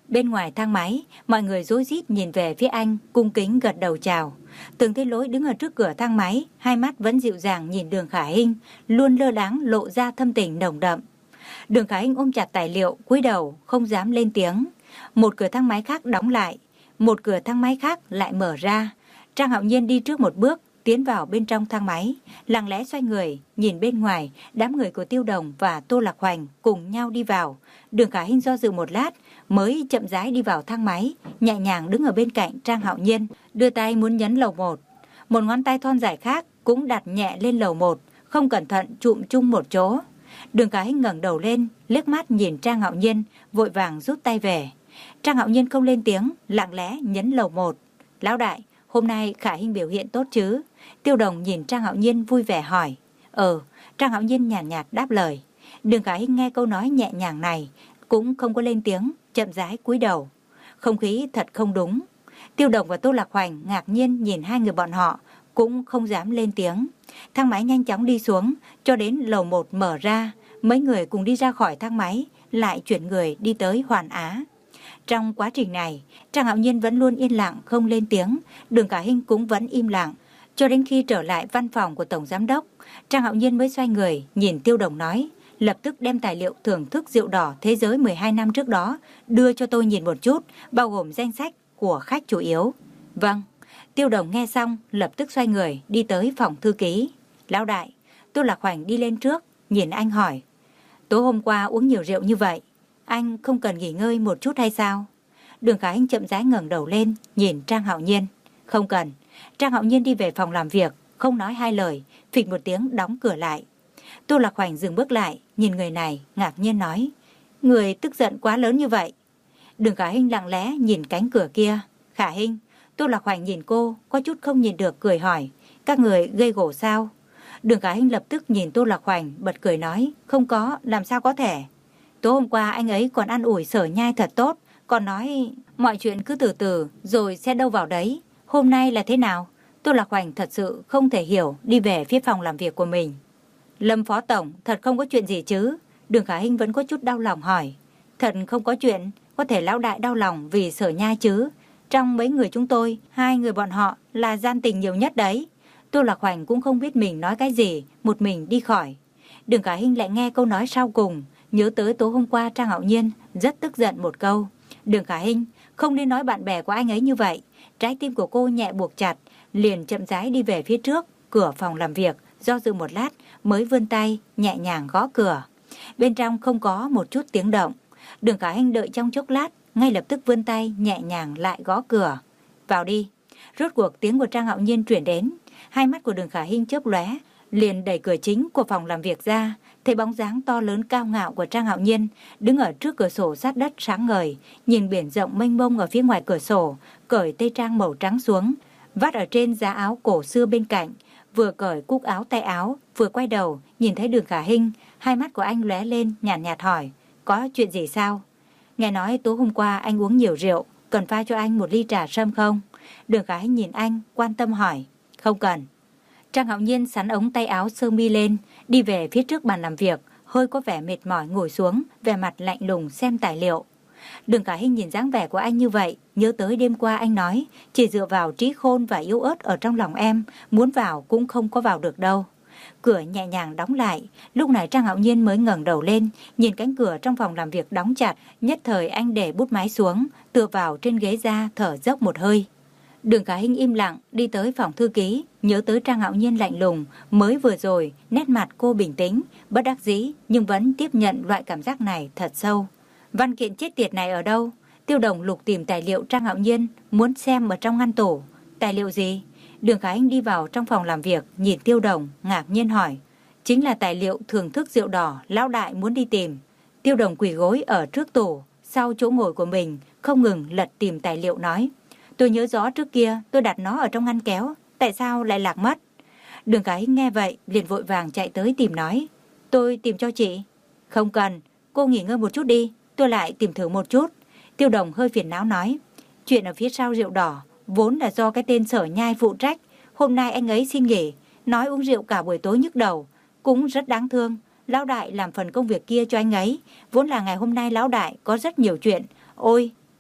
Bên ngoài thang máy, mọi người rối rít nhìn về phía anh, cung kính gật đầu chào. Tưởng Thế Lỗi đứng ở trước cửa thang máy, hai mắt vẫn dịu dàng nhìn Đường Khả Hinh, luôn lơ đãng lộ ra thâm tình nồng đậm. Đường Khả Hinh ôm chặt tài liệu, cúi đầu không dám lên tiếng. Một cửa thang máy khác đóng lại, một cửa thang máy khác lại mở ra. Trang Hạo Nhiên đi trước một bước, tiến vào bên trong thang máy, lặng lẽ xoay người, nhìn bên ngoài, đám người của Tiêu Đồng và Tô Lạc Hoành cùng nhau đi vào. Đường Khả Hinh do dự một lát, mới chậm rãi đi vào thang máy, nhẹ nhàng đứng ở bên cạnh Trang Hạo Nhiên, đưa tay muốn nhấn lầu một. Một ngón tay thon dài khác cũng đặt nhẹ lên lầu một, không cẩn thận chụm chung một chỗ. Đường Khả Hinh ngẩng đầu lên, liếc mắt nhìn Trang Hạo Nhiên, vội vàng rút tay về. Trang Hạo Nhiên không lên tiếng, lặng lẽ nhấn lầu một. Lão đại, hôm nay Khả Hinh biểu hiện tốt chứ? Tiêu Đồng nhìn Trang Hạo Nhiên vui vẻ hỏi. Ờ, Trang Hạo Nhiên nhàn nhạt, nhạt đáp lời. Đường Khả Hinh nghe câu nói nhẹ nhàng này, cũng không có lên tiếng, chậm rãi cúi đầu. Không khí thật không đúng. Tiêu Đồng và Tô Lạc Hoành ngạc nhiên nhìn hai người bọn họ, cũng không dám lên tiếng. Thang máy nhanh chóng đi xuống, cho đến lầu một mở ra. Mấy người cùng đi ra khỏi thang máy, lại chuyển người đi tới Hoàn Á. Trong quá trình này, Trang Hạo Nhiên vẫn luôn yên lặng không lên tiếng, Đường Khả Hinh cũng vẫn im lặng. Cho đến khi trở lại văn phòng của Tổng Giám đốc, Trang Hạo Nhiên mới xoay người, nhìn Tiêu Đồng nói, lập tức đem tài liệu thưởng thức rượu đỏ thế giới mười hai năm trước đó, đưa cho tôi nhìn một chút, bao gồm danh sách của khách chủ yếu. Vâng. Tiêu Đồng nghe xong, lập tức xoay người, đi tới phòng thư ký. Lão đại, Tô Lạc Hoành đi lên trước, nhìn anh hỏi. Tối hôm qua uống nhiều rượu như vậy, anh không cần nghỉ ngơi một chút hay sao? Đường Khả Hinh chậm rãi ngẩng đầu lên, nhìn Trang Hạo Nhiên. Không cần. Trang Hạo Nhiên đi về phòng làm việc, không nói hai lời, phịch một tiếng đóng cửa lại. Tô Lạc Hoành dừng bước lại, nhìn người này, ngạc nhiên nói. Người tức giận quá lớn như vậy. Đường Khả Hinh lặng lẽ nhìn cánh cửa kia. Khả Hinh. Tô Lạc Hoành nhìn cô, có chút không nhìn được, cười hỏi. Các người gây gổ sao? Đường Khả Hinh lập tức nhìn Tô Lạc Hoành, bật cười nói. Không có, làm sao có thể. Tối hôm qua anh ấy còn ăn ủi Sở Nhai thật tốt, còn nói mọi chuyện cứ từ từ, rồi sẽ đâu vào đấy. Hôm nay là thế nào? Tô Lạc Hoành thật sự không thể hiểu, đi về phía phòng làm việc của mình. Lâm Phó Tổng, thật không có chuyện gì chứ? Đường Khả Hinh vẫn có chút đau lòng hỏi. Thật không có chuyện, có thể lão đại đau lòng vì Sở Nhai chứ? Trong mấy người chúng tôi, hai người bọn họ là gian tình nhiều nhất đấy. Tô Lạc Hoành cũng không biết mình nói cái gì, một mình đi khỏi. Đường Khả Hinh lại nghe câu nói sau cùng, nhớ tới tối hôm qua Trang Hạo Nhiên rất tức giận một câu. Đường Khả Hinh, không nên nói bạn bè của anh ấy như vậy. Trái tim của cô nhẹ buộc chặt, liền chậm rãi đi về phía trước, cửa phòng làm việc, do dự một lát mới vươn tay nhẹ nhàng gõ cửa. Bên trong không có một chút tiếng động. Đường Khả Hinh đợi trong chốc lát, ngay lập tức vươn tay nhẹ nhàng lại gõ cửa. Vào đi. Rốt cuộc tiếng của Trang Hạo Nhiên chuyển đến. Hai mắt của Đường Khả Hinh chớp lóe, liền đẩy cửa chính của phòng làm việc ra, thấy bóng dáng to lớn cao ngạo của Trang Hạo Nhiên đứng ở trước cửa sổ sát đất sáng ngời, nhìn biển rộng mênh mông ở phía ngoài cửa sổ, cởi tây trang màu trắng xuống, vắt ở trên giá áo cổ xưa bên cạnh, vừa cởi cúc áo tay áo, vừa quay đầu nhìn thấy Đường Khả Hinh, hai mắt của anh lóe lên, nhàn nhạt, nhạt hỏi, có chuyện gì sao? Nghe nói tối hôm qua anh uống nhiều rượu, cần pha cho anh một ly trà sâm không? Đường Khả Hinh nhìn anh, quan tâm hỏi, không cần. Trang Hạo Nhiên sắn ống tay áo sơ mi lên, đi về phía trước bàn làm việc, hơi có vẻ mệt mỏi ngồi xuống, vẻ mặt lạnh lùng xem tài liệu. Đường Khả Hinh nhìn dáng vẻ của anh như vậy, nhớ tới đêm qua anh nói, chỉ dựa vào trí khôn và yếu ớt ở trong lòng em, muốn vào cũng không có vào được đâu. Cửa nhẹ nhàng đóng lại, lúc này Trang Hạo Nhiên mới ngẩng đầu lên, nhìn cánh cửa trong phòng làm việc đóng chặt, nhất thời anh để bút máy xuống, tựa vào trên ghế ra thở dốc một hơi. Đường Khả Hinh im lặng đi tới phòng thư ký, nhớ tới Trang Hạo Nhiên lạnh lùng, mới vừa rồi nét mặt cô bình tĩnh, bất đắc dĩ nhưng vẫn tiếp nhận loại cảm giác này thật sâu. Văn kiện chết tiệt này ở đâu? Tiêu Đồng lục tìm tài liệu Trang Hạo Nhiên, muốn xem ở trong ngăn tủ. Tài liệu gì? Đường Khả Hinh đi vào trong phòng làm việc, nhìn Tiêu Đồng, ngạc nhiên hỏi. Chính là tài liệu thưởng thức rượu đỏ, lão đại muốn đi tìm. Tiêu Đồng quỳ gối ở trước tủ, sau chỗ ngồi của mình, không ngừng lật tìm tài liệu nói. Tôi nhớ rõ trước kia tôi đặt nó ở trong ngăn kéo, tại sao lại lạc mất? Đường Khả Hinh nghe vậy, liền vội vàng chạy tới tìm nói. Tôi tìm cho chị. Không cần, cô nghỉ ngơi một chút đi, tôi lại tìm thử một chút. Tiêu Đồng hơi phiền não nói. Chuyện ở phía sau rượu đỏ, vốn là do cái tên Sở Nhai phụ trách. Hôm nay anh ấy xin nghỉ, nói uống rượu cả buổi tối nhức đầu. Cũng rất đáng thương, lão đại làm phần công việc kia cho anh ấy. Vốn là ngày hôm nay lão đại có rất nhiều chuyện. Ôi,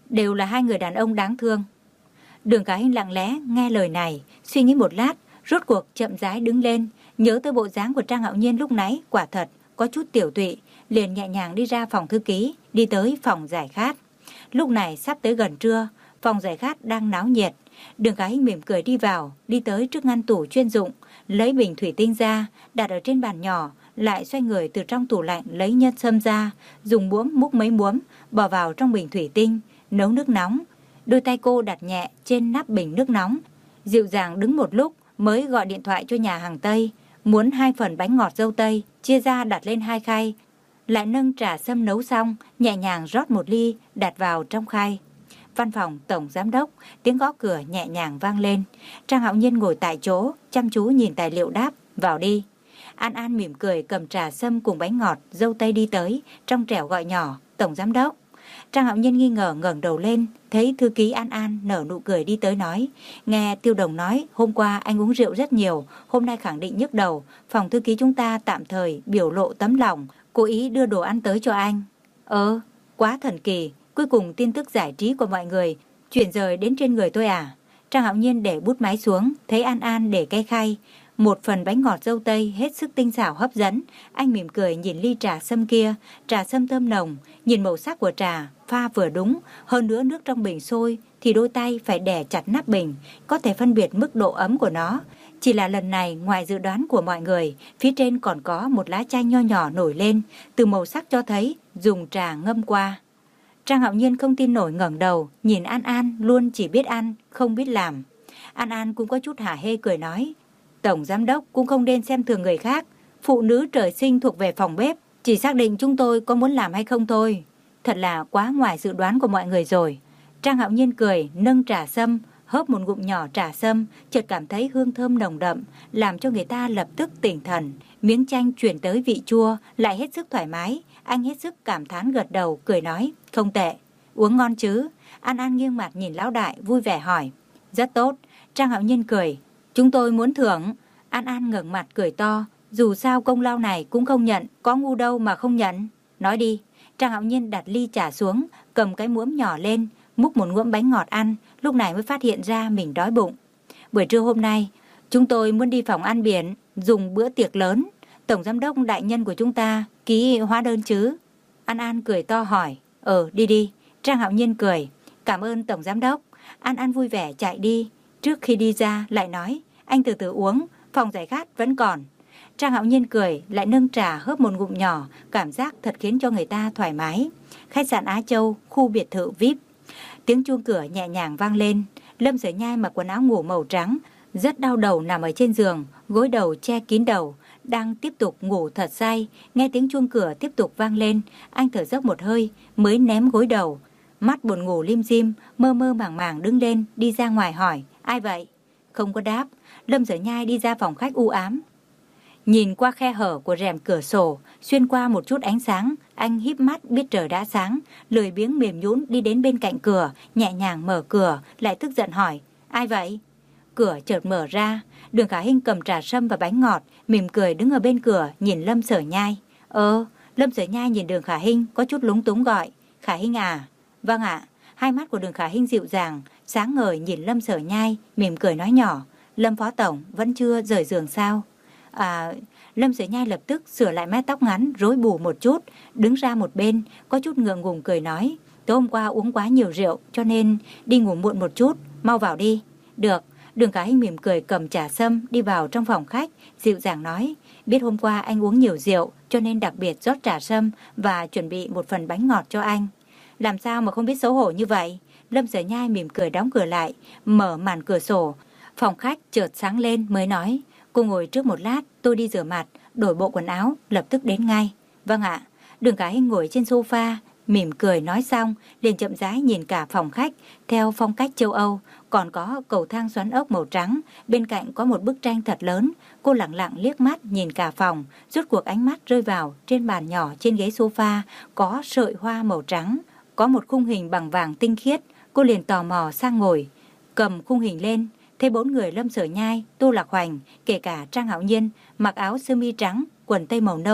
đều là hai người đàn ông đáng thương. Đường Khả Hinh lặng lẽ nghe lời này, suy nghĩ một lát, rốt cuộc chậm rãi đứng lên, nhớ tới bộ dáng của Trang Hạo Nhiên lúc nãy quả thật có chút tiểu tụy, liền nhẹ nhàng đi ra phòng thư ký, đi tới phòng giải khát. Lúc này sắp tới gần trưa, phòng giải khát đang náo nhiệt. Đường Khả Hinh mỉm cười đi vào, đi tới trước ngăn tủ chuyên dụng, lấy bình thủy tinh ra, đặt ở trên bàn nhỏ, lại xoay người từ trong tủ lạnh lấy nhân sâm ra, dùng muỗng múc mấy muỗng, bỏ vào trong bình thủy tinh, nấu nước nóng. Đôi tay cô đặt nhẹ trên nắp bình nước nóng, dịu dàng đứng một lúc mới gọi điện thoại cho nhà hàng Tây, muốn hai phần bánh ngọt dâu tây, chia ra đặt lên hai khay. Lại nâng trà sâm nấu xong, nhẹ nhàng rót một ly, đặt vào trong khay. Văn phòng tổng giám đốc, tiếng gõ cửa nhẹ nhàng vang lên. Trang Hạo Nhiên ngồi tại chỗ, chăm chú nhìn tài liệu đáp, vào đi. An An mỉm cười cầm trà sâm cùng bánh ngọt, dâu tây đi tới, trong trẻo gọi nhỏ, tổng giám đốc. Trang Hạo Nhiên nghi ngờ ngẩng đầu lên, thấy thư ký An An nở nụ cười đi tới nói, nghe Tiêu Đồng nói, hôm qua anh uống rượu rất nhiều, hôm nay khẳng định nhức đầu, phòng thư ký chúng ta tạm thời biểu lộ tấm lòng, cố ý đưa đồ ăn tới cho anh. Ờ, quá thần kỳ, cuối cùng tin tức giải trí của mọi người chuyển rời đến trên người tôi à? Trang Hạo Nhiên để bút máy xuống, thấy An An để cây khay, một phần bánh ngọt dâu tây hết sức tinh xảo hấp dẫn. Anh mỉm cười nhìn ly trà sâm kia, trà sâm thơm nồng, nhìn màu sắc của trà, pha vừa đúng, hơn nữa nước trong bình sôi thì đôi tay phải đè chặt nắp bình, có thể phân biệt mức độ ấm của nó. Chỉ là lần này ngoài dự đoán của mọi người, phía trên còn có một lá chanh nho nhỏ nổi lên, từ màu sắc cho thấy dùng trà ngâm qua. Trang Hạo Nhiên không tin nổi ngẩng đầu, nhìn An An luôn chỉ biết ăn, không biết làm. An An cũng có chút hả hê cười nói, tổng giám đốc cũng không nên xem thường người khác, phụ nữ trời sinh thuộc về phòng bếp, chỉ xác định chúng tôi có muốn làm hay không thôi. Thật là quá ngoài dự đoán của mọi người rồi. Trang Hạo Nhiên cười, nâng trà sâm, hớp một ngụm nhỏ trà sâm, chợt cảm thấy hương thơm nồng đậm, làm cho người ta lập tức tỉnh thần. Miếng chanh chuyển tới vị chua, lại hết sức thoải mái. Anh hết sức cảm thán gật đầu, cười nói, không tệ, uống ngon chứ? An An nghiêng mặt nhìn lão đại, vui vẻ hỏi, rất tốt. Trang Hạo Nhiên cười, chúng tôi muốn thưởng. An An ngẩng mặt cười to, dù sao công lao này cũng không nhận, có ngu đâu mà không nhận. Nói đi. Trang Hạo Nhiên đặt ly trà xuống, cầm cái muỗng nhỏ lên, múc một muỗng bánh ngọt ăn, lúc này mới phát hiện ra mình đói bụng. Buổi trưa hôm nay, chúng tôi muốn đi phòng ăn biển, dùng bữa tiệc lớn. Tổng giám đốc đại nhân của chúng ta ký hóa đơn chứ? An An cười to hỏi, ờ đi đi. Trang Hạo Nhiên cười, cảm ơn tổng giám đốc. An An vui vẻ chạy đi, trước khi đi ra lại nói, anh từ từ uống, phòng giải khát vẫn còn. Trang Hạo Nhiên cười, lại nâng trà hớp một ngụm nhỏ, cảm giác thật khiến cho người ta thoải mái. Khách sạn Á Châu, khu biệt thự vi ai pi. Tiếng chuông cửa nhẹ nhàng vang lên. Lâm Sở Nhai mặc quần áo ngủ màu trắng, rất đau đầu nằm ở trên giường, gối đầu che kín đầu, đang tiếp tục ngủ thật say. Nghe tiếng chuông cửa tiếp tục vang lên, anh thở dốc một hơi, mới ném gối đầu. Mắt buồn ngủ lim dim, mơ mơ màng màng đứng lên, đi ra ngoài hỏi, ai vậy? Không có đáp. Lâm Sở Nhai đi ra phòng khách u ám. Nhìn qua khe hở của rèm cửa sổ, xuyên qua một chút ánh sáng, anh híp mắt biết trời đã sáng, lười biếng mềm nhũn đi đến bên cạnh cửa, nhẹ nhàng mở cửa, lại tức giận hỏi, ai vậy? Cửa chợt mở ra, Đường Khả Hinh cầm trà sâm và bánh ngọt, mỉm cười đứng ở bên cửa nhìn Lâm Sở Nhai. Ờ, Lâm Sở Nhai nhìn Đường Khả Hinh có chút lúng túng gọi, Khả Hinh à? Vâng ạ. Hai mắt của Đường Khả Hinh dịu dàng, sáng ngời nhìn Lâm Sở Nhai, mỉm cười nói nhỏ, Lâm phó tổng vẫn chưa rời giường sao? À, Lâm Sở Nhai lập tức sửa lại mái tóc ngắn, rối bù một chút, đứng ra một bên, có chút ngượng ngùng cười nói, tối hôm qua uống quá nhiều rượu, cho nên đi ngủ muộn một chút, mau vào đi. Được. Đường Khả Hinh mỉm cười cầm trà sâm đi vào trong phòng khách, dịu dàng nói, biết hôm qua anh uống nhiều rượu, cho nên đặc biệt rót trà sâm và chuẩn bị một phần bánh ngọt cho anh. Làm sao mà không biết xấu hổ như vậy? Lâm Sở Nhai mỉm cười đóng cửa lại, mở màn cửa sổ. Phòng khách chợt sáng lên mới nói, cô ngồi trước một lát, tôi đi rửa mặt, đổi bộ quần áo, lập tức đến ngay. Vâng ạ. Đường Khả Hinh ngồi trên sofa, mỉm cười nói xong, liền chậm rãi nhìn cả phòng khách, theo phong cách châu Âu, còn có cầu thang xoắn ốc màu trắng, bên cạnh có một bức tranh thật lớn. Cô lặng lặng liếc mắt nhìn cả phòng, rốt cuộc ánh mắt rơi vào trên bàn nhỏ trên ghế sofa, có sợi hoa màu trắng, có một khung hình bằng vàng tinh khiết. Cô liền tò mò sang ngồi, cầm khung hình lên, thấy bốn người Lâm Sở Nhai, Tô Lạc Hoành, kể cả Trang Hạo Nhiên, mặc áo sơ mi trắng, quần tây màu nâu,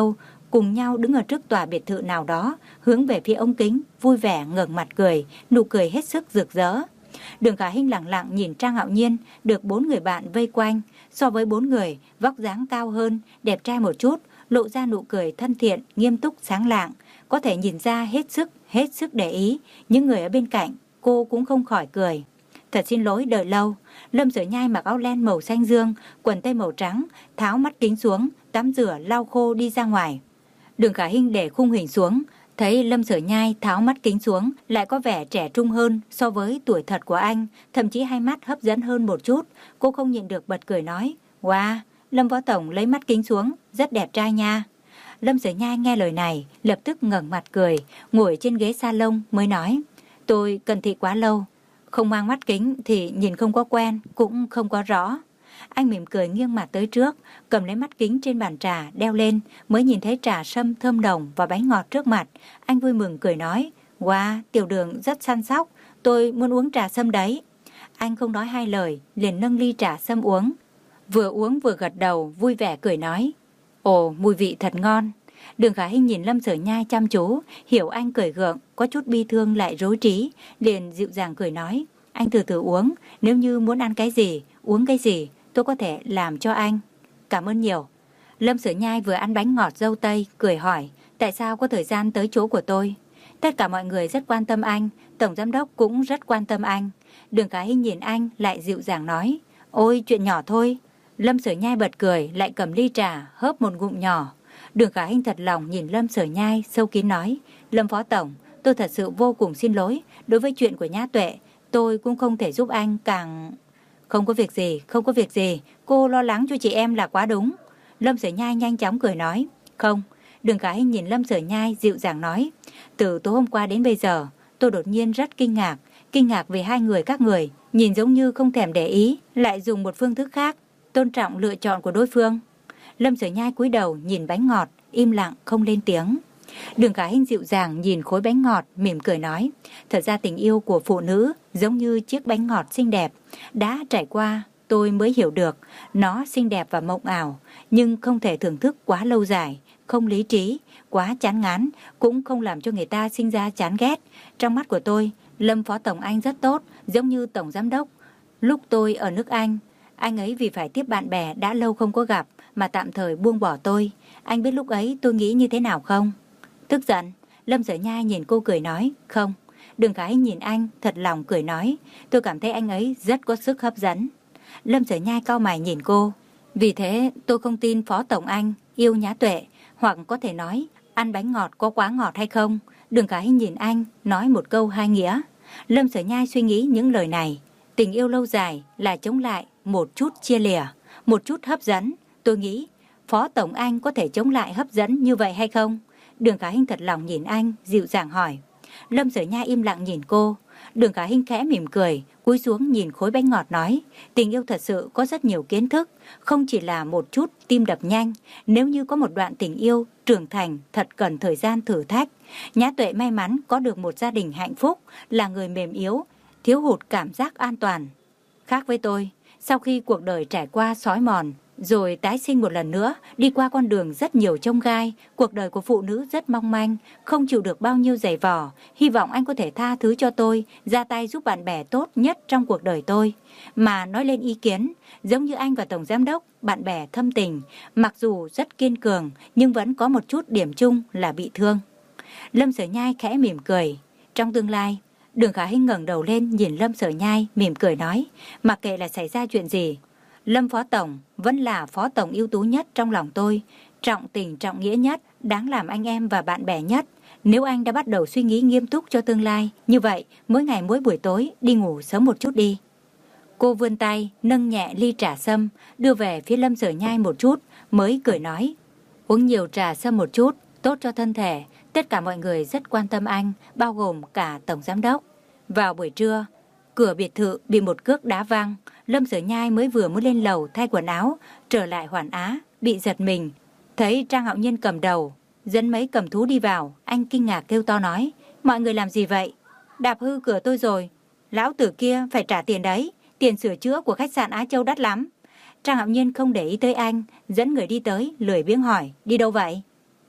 cùng nhau đứng ở trước tòa biệt thự nào đó, hướng về phía ống kính, vui vẻ ngẩng mặt cười, nụ cười hết sức rực rỡ. Đường Khả Hinh lặng lặng nhìn Trang Hạo Nhiên được bốn người bạn vây quanh. So với bốn người, vóc dáng cao hơn, đẹp trai một chút, lộ ra nụ cười thân thiện, nghiêm túc, sáng lạng. Có thể nhìn ra hết sức, hết sức để ý. Những người ở bên cạnh, cô cũng không khỏi cười. Thật xin lỗi đợi lâu. Lâm Sở Nhai mặc áo len màu xanh dương, quần tây màu trắng, tháo mắt kính xuống, tắm rửa, lau khô đi ra ngoài. Đường Khả Hinh để khung hình xuống, thấy Lâm Sở Nhai tháo mắt kính xuống lại có vẻ trẻ trung hơn so với tuổi thật của anh, thậm chí hai mắt hấp dẫn hơn một chút. Cô không nhịn được bật cười nói, wow, Lâm Phó Tổng lấy mắt kính xuống, rất đẹp trai nha. Lâm Sở Nhai nghe lời này, lập tức ngẩng mặt cười, ngồi trên ghế salon mới nói, tôi cận thị quá lâu, không mang mắt kính thì nhìn không có quen, cũng không có rõ. Anh mỉm cười nghiêng mặt tới trước, cầm lấy mắt kính trên bàn trà, đeo lên, mới nhìn thấy trà sâm thơm nồng và bánh ngọt trước mặt. Anh vui mừng cười nói, wow, Tiểu Đường rất săn sóc, tôi muốn uống trà sâm đấy. Anh không nói hai lời, liền nâng ly trà sâm uống. Vừa uống vừa gật đầu, vui vẻ cười nói, ồ, mùi vị thật ngon. Đường Khả Hinh nhìn Lâm Sở Nhai chăm chú, hiểu anh cười gượng, có chút bi thương lại rối trí, liền dịu dàng cười nói, anh từ từ uống, nếu như muốn ăn cái gì, uống cái gì, tôi có thể làm cho anh. Cảm ơn nhiều. Lâm Sở Nhai vừa ăn bánh ngọt dâu tây, cười hỏi, tại sao có thời gian tới chỗ của tôi? Tất cả mọi người rất quan tâm anh, Tổng Giám Đốc cũng rất quan tâm anh. Đường Khả Hinh nhìn anh lại dịu dàng nói, ôi chuyện nhỏ thôi. Lâm Sở Nhai bật cười, lại cầm ly trà, hớp một ngụm nhỏ. Đường Khả Hinh thật lòng nhìn Lâm Sở Nhai, sâu kín nói, Lâm Phó Tổng, tôi thật sự vô cùng xin lỗi, đối với chuyện của Nhã Tuệ, tôi cũng không thể giúp anh càng... Không có việc gì, không có việc gì, cô lo lắng cho chị em là quá đúng. Lâm Sở Nhai nhanh chóng cười nói, không. Đường Khả Hinh nhìn Lâm Sở Nhai dịu dàng nói, từ tối hôm qua đến bây giờ, tôi đột nhiên rất kinh ngạc, kinh ngạc về hai người các người, nhìn giống như không thèm để ý, lại dùng một phương thức khác, tôn trọng lựa chọn của đối phương. Lâm Sở Nhai cúi đầu nhìn bánh ngọt, im lặng không lên tiếng. Đường Khả Hinh dịu dàng nhìn khối bánh ngọt, mỉm cười nói, thật ra tình yêu của phụ nữ giống như chiếc bánh ngọt xinh đẹp, đã trải qua tôi mới hiểu được, nó xinh đẹp và mộng ảo, nhưng không thể thưởng thức quá lâu dài, không lý trí, quá chán ngán, cũng không làm cho người ta sinh ra chán ghét. Trong mắt của tôi, Lâm Phó Tổng anh rất tốt, giống như Tổng Giám Đốc. Lúc tôi ở nước Anh, anh ấy vì phải tiếp bạn bè đã lâu không có gặp mà tạm thời buông bỏ tôi. Anh biết lúc ấy tôi nghĩ như thế nào không? Tức giận. Lâm Sở Nhai nhìn cô cười nói, không. Đường Khả Hinh nhìn anh, thật lòng cười nói, tôi cảm thấy anh ấy rất có sức hấp dẫn. Lâm Sở Nhai cau mày nhìn cô, vì thế tôi không tin Phó Tổng anh yêu Nhã Tuệ, hoặc có thể nói, ăn bánh ngọt có quá ngọt hay không? Đường Khả Hinh nhìn anh, nói một câu hai nghĩa. Lâm Sở Nhai suy nghĩ những lời này, tình yêu lâu dài là chống lại một chút chia lìa, một chút hấp dẫn. Tôi nghĩ, Phó Tổng anh có thể chống lại hấp dẫn như vậy hay không? Đường Khả Hinh thật lòng nhìn anh, dịu dàng hỏi. Lâm Sở Nhai im lặng nhìn cô. Đường Khả Hinh khẽ mỉm cười, cúi xuống nhìn khối bánh ngọt nói, tình yêu thật sự có rất nhiều kiến thức, không chỉ là một chút tim đập nhanh. Nếu như có một đoạn tình yêu trưởng thành thật cần thời gian thử thách. Nhã Tuệ may mắn có được một gia đình hạnh phúc, là người mềm yếu, thiếu hụt cảm giác an toàn. Khác với tôi, sau khi cuộc đời trải qua xói mòn, rồi tái sinh một lần nữa, đi qua con đường rất nhiều chông gai, cuộc đời của phụ nữ rất mong manh, không chịu được bao nhiêu giày vò. Hy vọng anh có thể tha thứ cho tôi, ra tay giúp bạn bè tốt nhất trong cuộc đời tôi. Mà nói lên ý kiến, giống như anh và Tổng Giám Đốc, bạn bè thâm tình, mặc dù rất kiên cường, nhưng vẫn có một chút điểm chung là bị thương. Lâm Sở Nhai khẽ mỉm cười. Trong tương lai, Đường Khả Hinh ngẩng đầu lên nhìn Lâm Sở Nhai, mỉm cười nói, mặc kệ là xảy ra chuyện gì, Lâm Phó Tổng vẫn là Phó Tổng ưu tú nhất trong lòng tôi, trọng tình trọng nghĩa nhất, đáng làm anh em và bạn bè nhất. Nếu anh đã bắt đầu suy nghĩ nghiêm túc cho tương lai, như vậy mỗi ngày mỗi buổi tối đi ngủ sớm một chút đi. Cô vươn tay, nâng nhẹ ly trà sâm, đưa về phía Lâm Sở Nhai một chút, mới cười nói, uống nhiều trà sâm một chút, tốt cho thân thể. Tất cả mọi người rất quan tâm anh, bao gồm cả Tổng Giám Đốc. Vào buổi trưa, cửa biệt thự bị một cước đá văng. Lâm Sở Nhai mới vừa muốn lên lầu thay quần áo, trở lại Hoàn Á, bị giật mình. Thấy Trang Hạo Nhiên cầm đầu, dẫn mấy cầm thú đi vào, anh kinh ngạc kêu to nói, mọi người làm gì vậy? Đạp hư cửa tôi rồi. Lão tử kia phải trả tiền đấy, tiền sửa chữa của khách sạn Á Châu đắt lắm. Trang Hạo Nhiên không để ý tới anh, dẫn người đi tới, lười biếng hỏi, đi đâu vậy?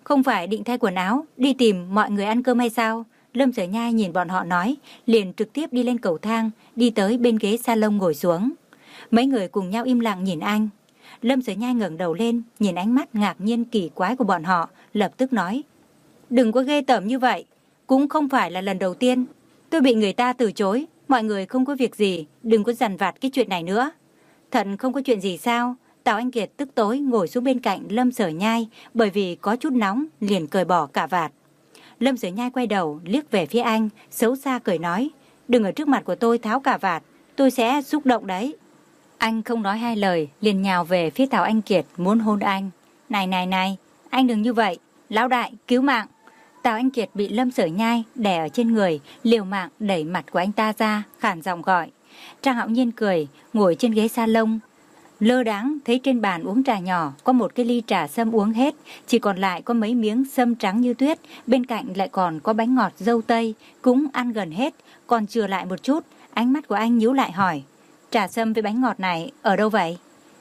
Không phải định thay quần áo, đi tìm mọi người ăn cơm hay sao? Lâm Sở Nhai nhìn bọn họ nói, liền trực tiếp đi lên cầu thang, đi tới bên ghế salon ngồi xuống. Mấy người cùng nhau im lặng nhìn anh. Lâm Sở Nhai ngẩng đầu lên, nhìn ánh mắt ngạc nhiên kỳ quái của bọn họ, lập tức nói: đừng có ghê tởm như vậy, cũng không phải là lần đầu tiên tôi bị người ta từ chối. Mọi người không có việc gì, đừng có dằn vặt cái chuyện này nữa. Thật không có chuyện gì sao? Tào Anh Kiệt tức tối ngồi xuống bên cạnh Lâm Sở Nhai, bởi vì có chút nóng liền cởi bỏ cả vạt. Lâm Sở Nhai quay đầu liếc về phía anh, xấu xa cười nói: đừng ở trước mặt của tôi tháo cả vạt, tôi sẽ xúc động đấy. Anh không nói hai lời, liền nhào về phía Tào Anh Kiệt muốn hôn anh. Này này này, anh đừng như vậy, lão đại, cứu mạng. Tào Anh Kiệt bị Lâm Sở Nhai đè ở trên người, liều mạng đẩy mặt của anh ta ra, khản giọng gọi. Trang Hạo Nhiên cười, ngồi trên ghế salon, lơ đãng thấy trên bàn uống trà nhỏ có một cái ly trà sâm uống hết, chỉ còn lại có mấy miếng sâm trắng như tuyết, bên cạnh lại còn có bánh ngọt dâu tây, cũng ăn gần hết, còn chừa lại một chút. Ánh mắt của anh nhíu lại hỏi: trà sâm với bánh ngọt này ở đâu vậy?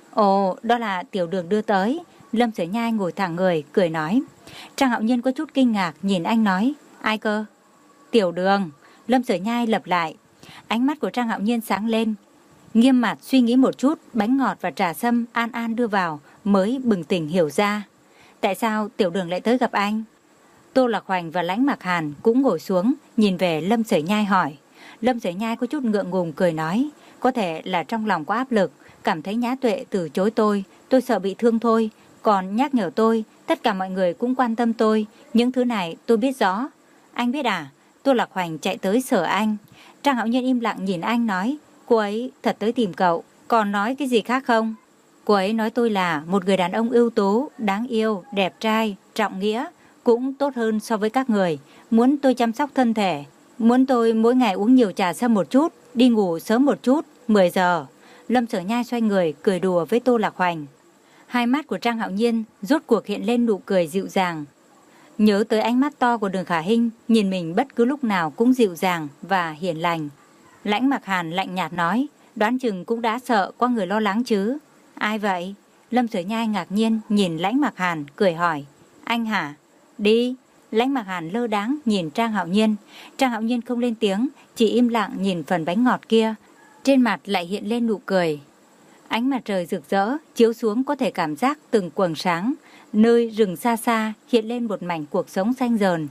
Ồ, đó là Tiểu Đường đưa tới. Lâm Sở Nhai ngồi thẳng người, cười nói. Trang Hạo Nhiên có chút kinh ngạc nhìn anh nói: ai cơ? Tiểu Đường. Lâm Sở Nhai lặp lại. Ánh mắt của Trang Hạo Nhiên sáng lên, nghiêm mặt suy nghĩ một chút, bánh ngọt và trà sâm An An đưa vào, mới bừng tỉnh hiểu ra. Tại sao Tiểu Đường lại tới gặp anh? Tô Lạc Hoành và Lãnh Mạc Hàn cũng ngồi xuống, nhìn về Lâm Sở Nhai hỏi. Lâm Sở Nhai có chút ngượng ngùng cười nói: có thể là trong lòng có áp lực, cảm thấy Nhã Tuệ từ chối tôi, tôi sợ bị thương thôi, còn nhắc nhở tôi, tất cả mọi người cũng quan tâm tôi, những thứ này tôi biết rõ. Anh biết à? Tô Lạc Hoành chạy tới sở anh. Trang Hạo Nhiên im lặng nhìn anh nói: cô ấy thật tới tìm cậu, còn nói cái gì khác không? Cô ấy nói tôi là một người đàn ông ưu tú, đáng yêu, đẹp trai, trọng nghĩa, cũng tốt hơn so với các người, muốn tôi chăm sóc thân thể, muốn tôi mỗi ngày uống nhiều trà sâm một chút, đi ngủ sớm một chút, mười giờ. Lâm Sở Nhai xoay người cười đùa với Tô Lạc Hoành. Hai mắt của Trang Hạo Nhiên rốt cuộc hiện lên nụ cười dịu dàng. Nhớ tới ánh mắt to của Đường Khả Hinh, nhìn mình bất cứ lúc nào cũng dịu dàng và hiền lành. Lãnh Mạc Hàn lạnh nhạt nói: đoán chừng cũng đã sợ có người lo lắng chứ. Ai vậy? Lâm Sở Nhai ngạc nhiên nhìn Lãnh Mạc Hàn cười hỏi. Anh hả? Đi. Lãnh Mạc Hàn lơ đãng nhìn Trang Hạo Nhiên. Trang Hạo Nhiên không lên tiếng, chỉ im lặng nhìn phần bánh ngọt kia. Trên mặt lại hiện lên nụ cười. Ánh mặt trời rực rỡ chiếu xuống có thể cảm giác từng quầng sáng. Nơi rừng xa xa hiện lên một mảnh cuộc sống xanh dờn.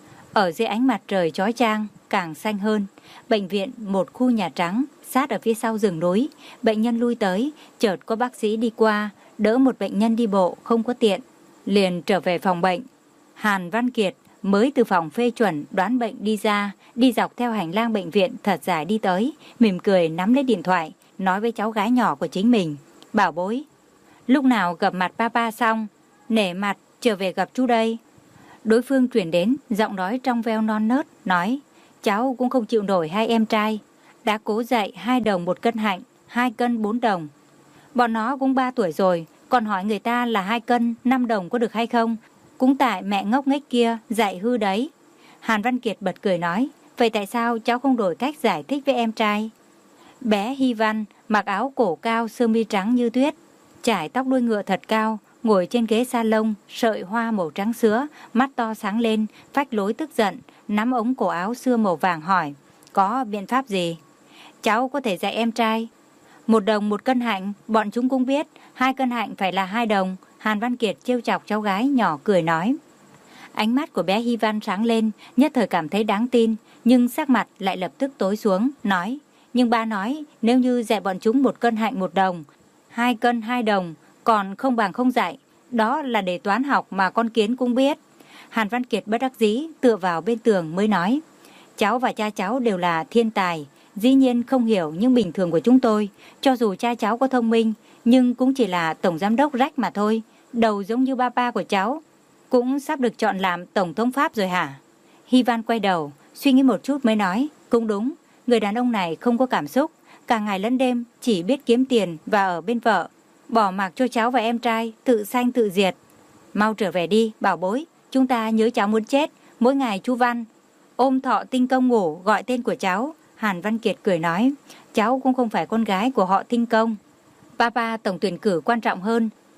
Ở dưới ánh mặt trời chói chang càng xanh hơn. Bệnh viện một khu nhà trắng sát ở phía sau rừng núi. Bệnh nhân lui tới, chợt có bác sĩ đi qua, đỡ một bệnh nhân đi bộ không có tiện, liền trở về phòng bệnh. Hàn Văn Kiệt mới từ phòng phê chuẩn đoán bệnh đi ra, đi dọc theo hành lang bệnh viện thật dài đi tới, mỉm cười nắm lấy điện thoại, nói với cháu gái nhỏ của chính mình: bảo bối, lúc nào gặp mặt papa xong, nể mặt trở về gặp chú đây. Đối phương truyền đến giọng nói trong veo non nớt, nói: cháu cũng không chịu nổi hai em trai, đã cố dạy hai đồng một cân hạnh, hai cân bốn đồng. Bọn nó cũng ba tuổi rồi, còn hỏi người ta là hai cân năm đồng có được hay không? Cũng tại mẹ ngốc nghếch kia dạy hư đấy. Hàn Văn Kiệt bật cười nói: vậy tại sao cháu không đổi cách giải thích với em trai? Bé Hy Văn mặc áo cổ cao sơ mi trắng như tuyết, trải tóc đuôi ngựa thật cao, ngồi trên ghế salon sợi hoa màu trắng sữa, mắt to sáng lên, phách lối tức giận, nắm ống cổ áo xưa màu vàng hỏi: có biện pháp gì? Cháu có thể dạy em trai. Một đồng một cân hạnh, bọn chúng cũng biết, hai cân hạnh phải là hai đồng. Hàn Văn Kiệt trêu chọc cháu gái nhỏ cười nói. Ánh mắt của bé Hy Văn sáng lên, nhất thời cảm thấy đáng tin, nhưng sắc mặt lại lập tức tối xuống, nói: nhưng ba nói nếu như dạy bọn chúng một cân hạnh một đồng, hai cân hai đồng, còn không bằng không dạy. Đó là đề toán học mà con kiến cũng biết. Hàn Văn Kiệt bất đắc dĩ tựa vào bên tường mới nói: cháu và cha cháu đều là thiên tài, dĩ nhiên không hiểu những bình thường của chúng tôi. Cho dù cha cháu có thông minh, nhưng cũng chỉ là tổng giám đốc rách mà thôi. Đầu giống như ba ba của cháu, cũng sắp được chọn làm tổng thống Pháp rồi hả? Hy Văn quay đầu, suy nghĩ một chút mới nói: cũng đúng, người đàn ông này không có cảm xúc, cả ngày lẫn đêm chỉ biết kiếm tiền và ở bên vợ, bỏ mặc cho cháu và em trai tự sanh tự diệt. Mau trở về đi, bảo bối, chúng ta nhớ cháu muốn chết. Mỗi ngày chú Văn ôm thọ Tinh Công ngủ gọi tên của cháu. Hàn Văn Kiệt cười nói: cháu cũng không phải con gái của họ Tinh Công. Papa tổng tuyển cử quan trọng hơn.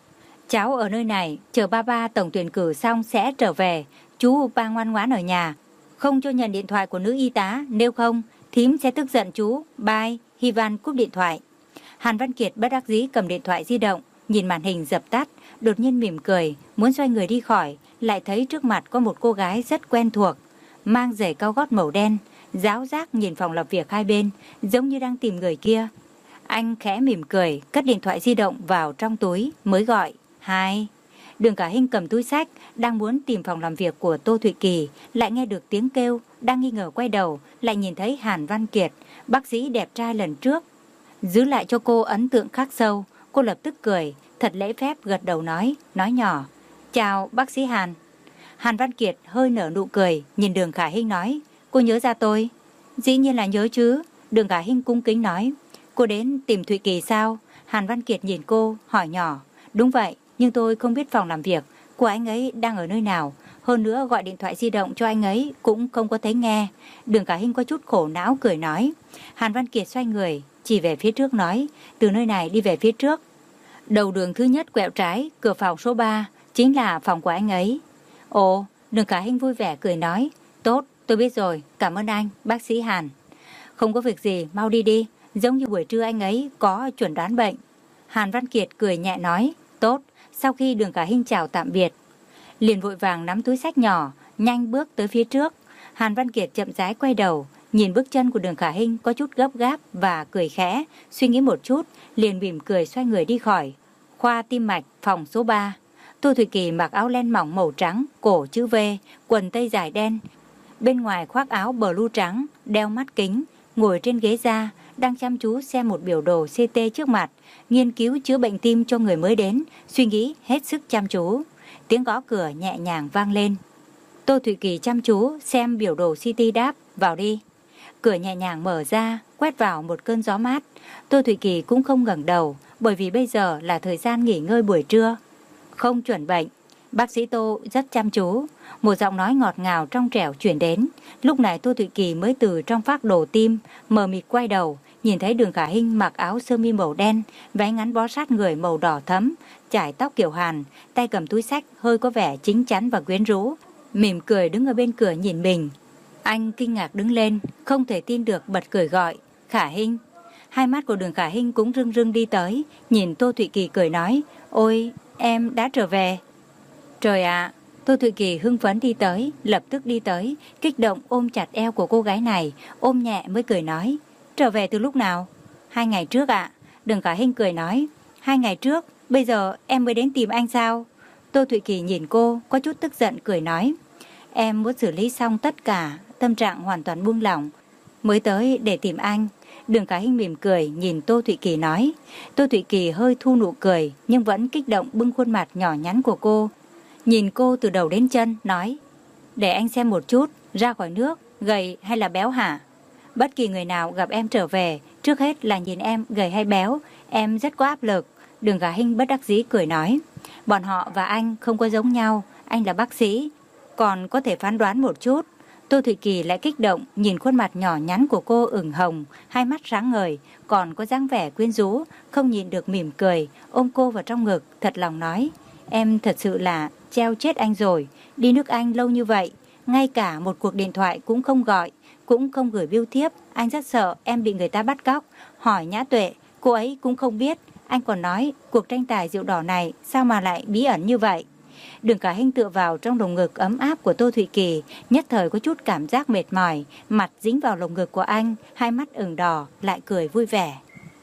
Cháu ở nơi này, chờ ba ba tổng tuyển cử xong sẽ trở về. Chú ba ngoan ngoãn ở nhà, không cho nhận điện thoại của nữ y tá, nếu không, thím sẽ tức giận chú. Bye. Hy Văn cúp điện thoại. Hàn Văn Kiệt bất đắc dĩ cầm điện thoại di động, nhìn màn hình dập tắt, đột nhiên mỉm cười, muốn xoay người đi khỏi, lại thấy trước mặt có một cô gái rất quen thuộc, mang giày cao gót màu đen, giáo giác nhìn phòng làm việc hai bên, giống như đang tìm người kia. Anh khẽ mỉm cười, cất điện thoại di động vào trong túi, mới gọi, hai. Đường Cả Hinh cầm túi xách, đang muốn tìm phòng làm việc của Tô Thụy Kỳ, lại nghe được tiếng kêu, đang nghi ngờ quay đầu, lại nhìn thấy Hàn Văn Kiệt, bác sĩ đẹp trai lần trước. Giữ lại cho cô ấn tượng khắc sâu, cô lập tức cười, thật lễ phép gật đầu nói, nói nhỏ, chào bác sĩ Hàn. Hàn Văn Kiệt hơi nở nụ cười, nhìn Đường Khả Hinh nói, cô nhớ ra tôi? Dĩ nhiên là nhớ chứ. Đường Khả Hinh cung kính nói, cô đến tìm Thụy Kỳ sao? Hàn Văn Kiệt nhìn cô, hỏi nhỏ, đúng vậy, nhưng tôi không biết phòng làm việc của anh ấy đang ở nơi nào. Hơn nữa gọi điện thoại di động cho anh ấy cũng không có thấy nghe. Đường Khả Hinh có chút khổ não cười nói. Hàn Văn Kiệt xoay người, chỉ về phía trước nói, từ nơi này đi về phía trước. Đầu đường thứ nhất quẹo trái, cửa phòng số ba, chính là phòng của anh ấy. Ồ, Đường Khả Hinh vui vẻ cười nói, tốt, tôi biết rồi, cảm ơn anh, bác sĩ Hàn. Không có việc gì, mau đi đi, giống như buổi trưa anh ấy có chuẩn đoán bệnh. Hàn Văn Kiệt cười nhẹ nói, tốt. Sau khi Đường Khả Hinh chào tạm biệt, liền vội vàng nắm túi xách nhỏ, nhanh bước tới phía trước. Hàn Văn Kiệt chậm rãi quay đầu, nhìn bước chân của Đường Khả Hinh có chút gấp gáp và cười khẽ, suy nghĩ một chút, liền mỉm cười xoay người đi khỏi. Khoa tim mạch, phòng số ba. Tô Thụy Kỳ mặc áo len mỏng màu trắng, cổ chữ V, quần tây dài đen, bên ngoài khoác áo blue trắng, đeo mắt kính, ngồi trên ghế da, đang chăm chú xem một biểu đồ xê tê trước mặt, nghiên cứu chữa bệnh tim cho người mới đến, suy nghĩ hết sức chăm chú. Tiếng gõ cửa nhẹ nhàng vang lên. Tô Thụy Kỳ chăm chú xem biểu đồ xê tê đáp, vào đi. Cửa nhẹ nhàng mở ra, quét vào một cơn gió mát. Tô Thụy Kỳ cũng không ngẩng đầu, bởi vì bây giờ là thời gian nghỉ ngơi buổi trưa. Không chuẩn bệnh, bác sĩ Tô rất chăm chú. Một giọng nói ngọt ngào trong trẻo chuyển đến. Lúc này Tô Thụy Kỳ mới từ trong phác đồ tim, mờ mịt quay đầu, nhìn thấy Đường Khả Hinh mặc áo sơ mi màu đen, váy ngắn bó sát người màu đỏ thẫm, chải tóc kiểu Hàn, tay cầm túi xách hơi có vẻ chín chắn và quyến rũ, mỉm cười đứng ở bên cửa nhìn mình. Anh kinh ngạc đứng lên, không thể tin được bật cười gọi, Khả Hinh. Hai mắt của Đường Khả Hinh cũng rưng rưng đi tới, nhìn Tô Thụy Kỳ cười nói, ôi, em đã trở về. Trời ạ! Tô Thụy Kỳ hưng phấn đi tới, lập tức đi tới, kích động ôm chặt eo của cô gái này, ôm nhẹ mới cười nói, trở về từ lúc nào? Hai ngày trước ạ. Đường Khả Hinh cười nói, hai ngày trước, bây giờ em mới đến tìm anh sao? Tô Thụy Kỳ nhìn cô, có chút tức giận cười nói, em muốn xử lý xong tất cả, tâm trạng hoàn toàn buông lỏng, mới tới để tìm anh. Đường Khả Hinh mỉm cười nhìn Tô Thụy Kỳ nói. Tô Thụy Kỳ hơi thu nụ cười, nhưng vẫn kích động bưng khuôn mặt nhỏ nhắn của cô, nhìn cô từ đầu đến chân, nói, để anh xem một chút, ra khỏi nước, gầy hay là béo hả? Bất kỳ người nào gặp em trở về, trước hết là nhìn em gầy hay béo, em rất có áp lực. Đường Khả Hinh bất đắc dĩ cười nói, bọn họ và anh không có giống nhau, anh là bác sĩ, còn có thể phán đoán một chút. Tô Thụy Kỳ lại kích động, nhìn khuôn mặt nhỏ nhắn của cô ửng hồng, hai mắt sáng ngời, còn có dáng vẻ quyến rũ, không nhìn được mỉm cười, ôm cô vào trong ngực, thật lòng nói, em thật sự là treo chết anh rồi, đi nước Anh lâu như vậy, ngay cả một cuộc điện thoại cũng không gọi, cũng không gửi bưu thiếp, anh rất sợ em bị người ta bắt cóc. Hỏi Nhã Tuệ, cô ấy cũng không biết, anh còn nói cuộc tranh tài rượu đỏ này sao mà lại bí ẩn như vậy. Đường Khả Hinh tựa vào trong lồng ngực ấm áp của Tô Thụy Kỳ, nhất thời có chút cảm giác mệt mỏi, mặt dính vào lồng ngực của anh, hai mắt ửng đỏ, lại cười vui vẻ.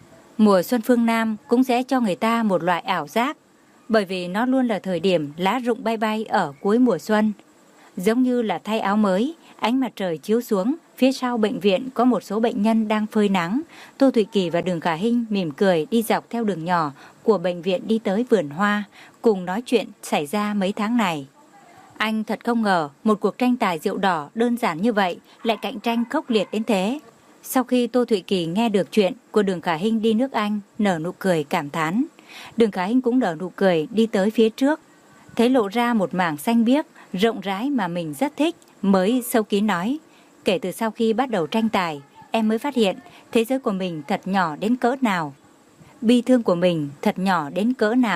Mùa xuân phương Nam cũng sẽ cho người ta một loại ảo giác, bởi vì nó luôn là thời điểm lá rụng bay bay ở cuối mùa xuân. Giống như là thay áo mới, ánh mặt trời chiếu xuống, phía sau bệnh viện có một số bệnh nhân đang phơi nắng. Tô Thụy Kỳ và Đường Khả Hinh mỉm cười đi dọc theo đường nhỏ của bệnh viện đi tới vườn hoa, cùng nói chuyện xảy ra mấy tháng này. Anh thật không ngờ một cuộc tranh tài rượu đỏ đơn giản như vậy lại cạnh tranh khốc liệt đến thế. Sau khi Tô Thụy Kỳ nghe được chuyện của Đường Khả Hinh đi nước Anh, nở nụ cười cảm thán. Đường Khả Hinh cũng nở nụ cười đi tới phía trước, thấy lộ ra một mảng xanh biếc rộng rãi mà mình rất thích, mới sâu kín nói, kể từ sau khi bắt đầu tranh tài, em mới phát hiện thế giới của mình thật nhỏ đến cỡ nào, bi thương của mình thật nhỏ đến cỡ nào.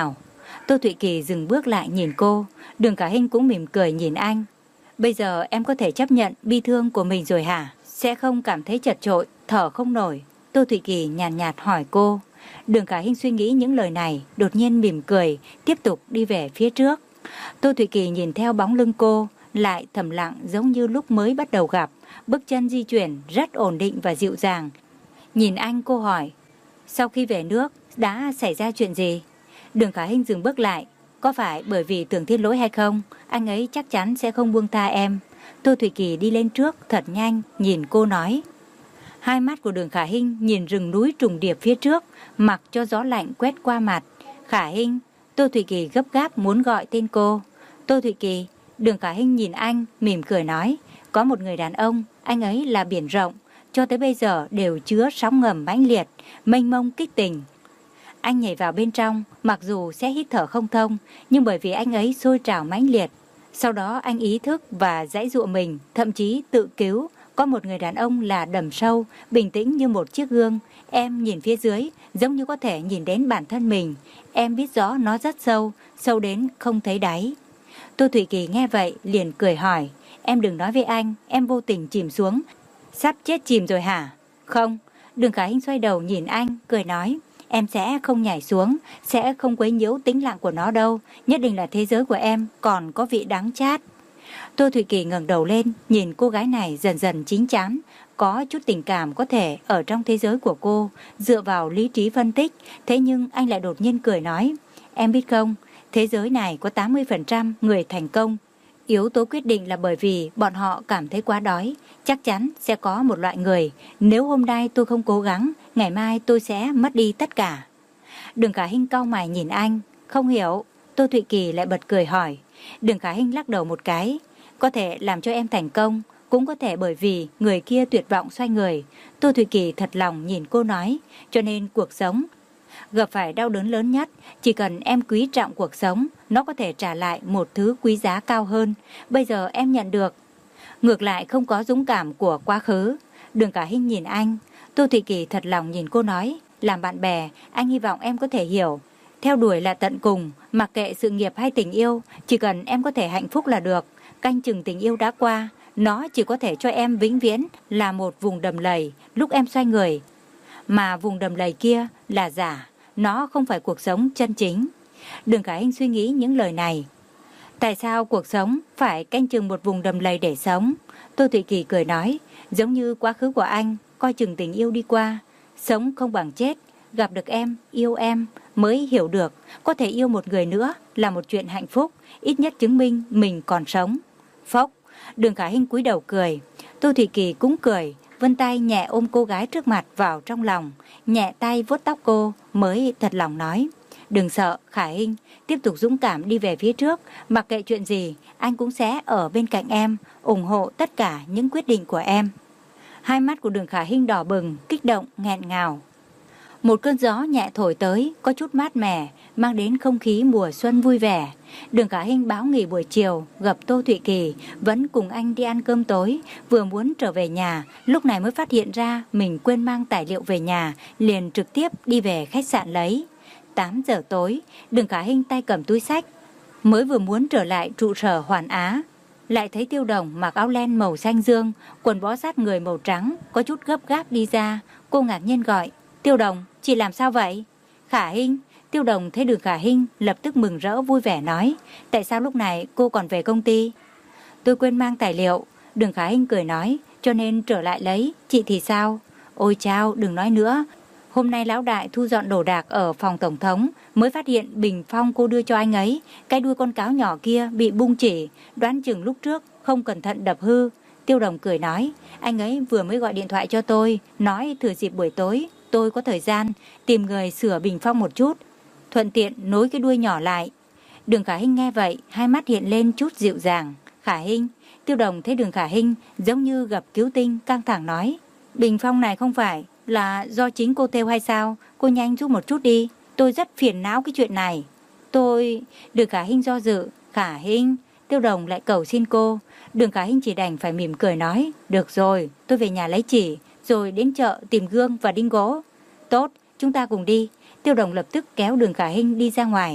Tô Thụy Kỳ dừng bước lại nhìn cô. Đường Khả Hinh cũng mỉm cười nhìn anh. Bây giờ em có thể chấp nhận bi thương của mình rồi hả? Sẽ không cảm thấy chật chội, thở không nổi? Tô Thụy Kỳ nhàn nhạt, nhạt hỏi cô. Đường Khả Hinh suy nghĩ những lời này, đột nhiên mỉm cười, tiếp tục đi về phía trước. Tô Thụy Kỳ nhìn theo bóng lưng cô, lại thầm lặng giống như lúc mới bắt đầu gặp. Bước chân di chuyển rất ổn định và dịu dàng. Nhìn anh, cô hỏi, sau khi về nước đã xảy ra chuyện gì? Đường Khả Hinh dừng bước lại. Có phải bởi vì Tưởng Thiên lỗi hay không? Anh ấy chắc chắn sẽ không buông tha em. Tô Thụy Kỳ đi lên trước thật nhanh, nhìn cô nói. Hai mắt của Đường Khả Hinh nhìn rừng núi trùng điệp phía trước, mặc cho gió lạnh quét qua mặt. Khả Hinh. Tô Thụy Kỳ gấp gáp muốn gọi tên cô. Tô Thụy Kỳ. Đường Khả Hinh nhìn anh, mỉm cười nói. Có một người đàn ông, anh ấy là biển rộng, cho tới bây giờ đều chứa sóng ngầm mãnh liệt, mênh mông kích tình. Anh nhảy vào bên trong, mặc dù sẽ hít thở không thông, nhưng bởi vì anh ấy sôi trào mãnh liệt. Sau đó anh ý thức và giãy giụa mình, thậm chí tự cứu. Có một người đàn ông là đầm sâu, bình tĩnh như một chiếc gương. Em nhìn phía dưới, giống như có thể nhìn đến bản thân mình. Em biết rõ nó rất sâu, sâu đến không thấy đáy. Tô Thụy Kỳ nghe vậy, liền cười hỏi. Em đừng nói với anh, em vô tình chìm xuống. Sắp chết chìm rồi hả? Không. Đường Khả Hinh xoay đầu nhìn anh, cười nói. Em sẽ không nhảy xuống, sẽ không quấy nhiễu tĩnh lặng của nó đâu. Nhất định là thế giới của em còn có vị đắng chát. Tô Thụy Kỳ ngẩng đầu lên, nhìn cô gái này dần dần chín chắn. Có chút tình cảm có thể ở trong thế giới của cô, dựa vào lý trí phân tích. Thế nhưng anh lại đột nhiên cười nói. Em biết không, thế giới này có tám mươi phần trăm người thành công. Yếu tố quyết định là bởi vì bọn họ cảm thấy quá đói. Chắc chắn sẽ có một loại người, nếu hôm nay tôi không cố gắng, ngày mai tôi sẽ mất đi tất cả. Đường Khả Hinh cau mày nhìn anh, không hiểu. Tô Thụy Kỳ lại bật cười hỏi. Đường Khả Hinh lắc đầu một cái. Có thể làm cho em thành công, cũng có thể bởi vì người kia tuyệt vọng xoay người. Tô Thụy Kỳ thật lòng nhìn cô nói. Cho nên cuộc sống gặp phải đau đớn lớn nhất, chỉ cần em quý trọng cuộc sống, nó có thể trả lại một thứ quý giá cao hơn. Bây giờ em nhận được, ngược lại không có dũng cảm của quá khứ. Đường Khả Hinh nhìn anh. Tô Thụy Kỳ thật lòng nhìn cô nói. Làm bạn bè, anh hy vọng em có thể hiểu. Theo đuổi là tận cùng, mặc kệ sự nghiệp hay tình yêu, chỉ cần em có thể hạnh phúc là được. Canh chừng tình yêu đã qua, nó chỉ có thể cho em vĩnh viễn là một vùng đầm lầy lúc em xoay người. Mà vùng đầm lầy kia là giả, nó không phải cuộc sống chân chính. Đường Khả Hinh suy nghĩ những lời này. Tại sao cuộc sống phải canh chừng một vùng đầm lầy để sống? Tô Thụy Kỳ cười nói. Giống như quá khứ của anh, coi chừng tình yêu đi qua. Sống không bằng chết. Gặp được em, yêu em, mới hiểu được có thể yêu một người nữa là một chuyện hạnh phúc. Ít nhất chứng minh mình còn sống. Phốc. Đường Khả Hinh cúi đầu cười. Tô Thụy Kỳ cũng cười, vươn tay nhẹ ôm cô gái trước mặt vào trong lòng, nhẹ tay vuốt tóc cô, mới thật lòng nói. Đừng sợ, Khả Hinh, tiếp tục dũng cảm đi về phía trước. Mặc kệ chuyện gì, anh cũng sẽ ở bên cạnh em, ủng hộ tất cả những quyết định của em. Hai mắt của Đường Khả Hinh đỏ bừng, kích động, nghẹn ngào. Một cơn gió nhẹ thổi tới, có chút mát mẻ, mang đến không khí mùa xuân vui vẻ. Đường Khả Hinh báo nghỉ buổi chiều, gặp Tô Thụy Kỳ, vẫn cùng anh đi ăn cơm tối. Vừa muốn trở về nhà, lúc này mới phát hiện ra mình quên mang tài liệu về nhà, liền trực tiếp đi về khách sạn lấy. tám giờ tối, Đường Khả Hinh tay cầm túi xách, mới vừa muốn trở lại trụ sở Hoàn Á, lại thấy Tiêu Đồng mặc áo len màu xanh dương, quần bó sát người màu trắng, có chút gấp gáp đi ra. Cô ngạc nhiên gọi, Tiêu Đồng, chị làm sao vậy? Khả Hinh. Tiêu Đồng thấy Đường Khả Hinh lập tức mừng rỡ vui vẻ nói, tại sao lúc này cô còn về công ty? Tôi quên mang tài liệu. Đường Khả Hinh cười nói, cho nên trở lại lấy. Chị thì sao? Ôi chao, đừng nói nữa. Hôm nay lão đại thu dọn đồ đạc ở phòng tổng thống, mới phát hiện bình phong cô đưa cho anh ấy, cái đuôi con cáo nhỏ kia bị bung chỉ, đoán chừng lúc trước không cẩn thận đập hư. Tiêu Đồng cười nói, anh ấy vừa mới gọi điện thoại cho tôi, nói thừa dịp buổi tối tôi có thời gian tìm người sửa bình phong một chút, thuận tiện nối cái đuôi nhỏ lại. Đường Khả Hinh nghe vậy, hai mắt hiện lên chút dịu dàng. Khả Hinh. Tiêu Đồng thấy Đường Khả Hinh giống như gặp cứu tinh, căng thẳng nói, bình phong này không phải là do chính cô thêu hay sao? Cô nhanh giúp một chút đi, tôi rất phiền não cái chuyện này. Tôi... Đường Khả Hinh do dự. Khả Hinh. Tiêu Đồng lại cầu xin cô. Đường Khả Hinh chỉ đành phải mỉm cười nói, được rồi, tôi về nhà lấy chỉ, rồi đến chợ tìm gương và đinh gỗ. Tốt, chúng ta cùng đi. Tiêu Đồng lập tức kéo Đường Khả Hinh đi ra ngoài.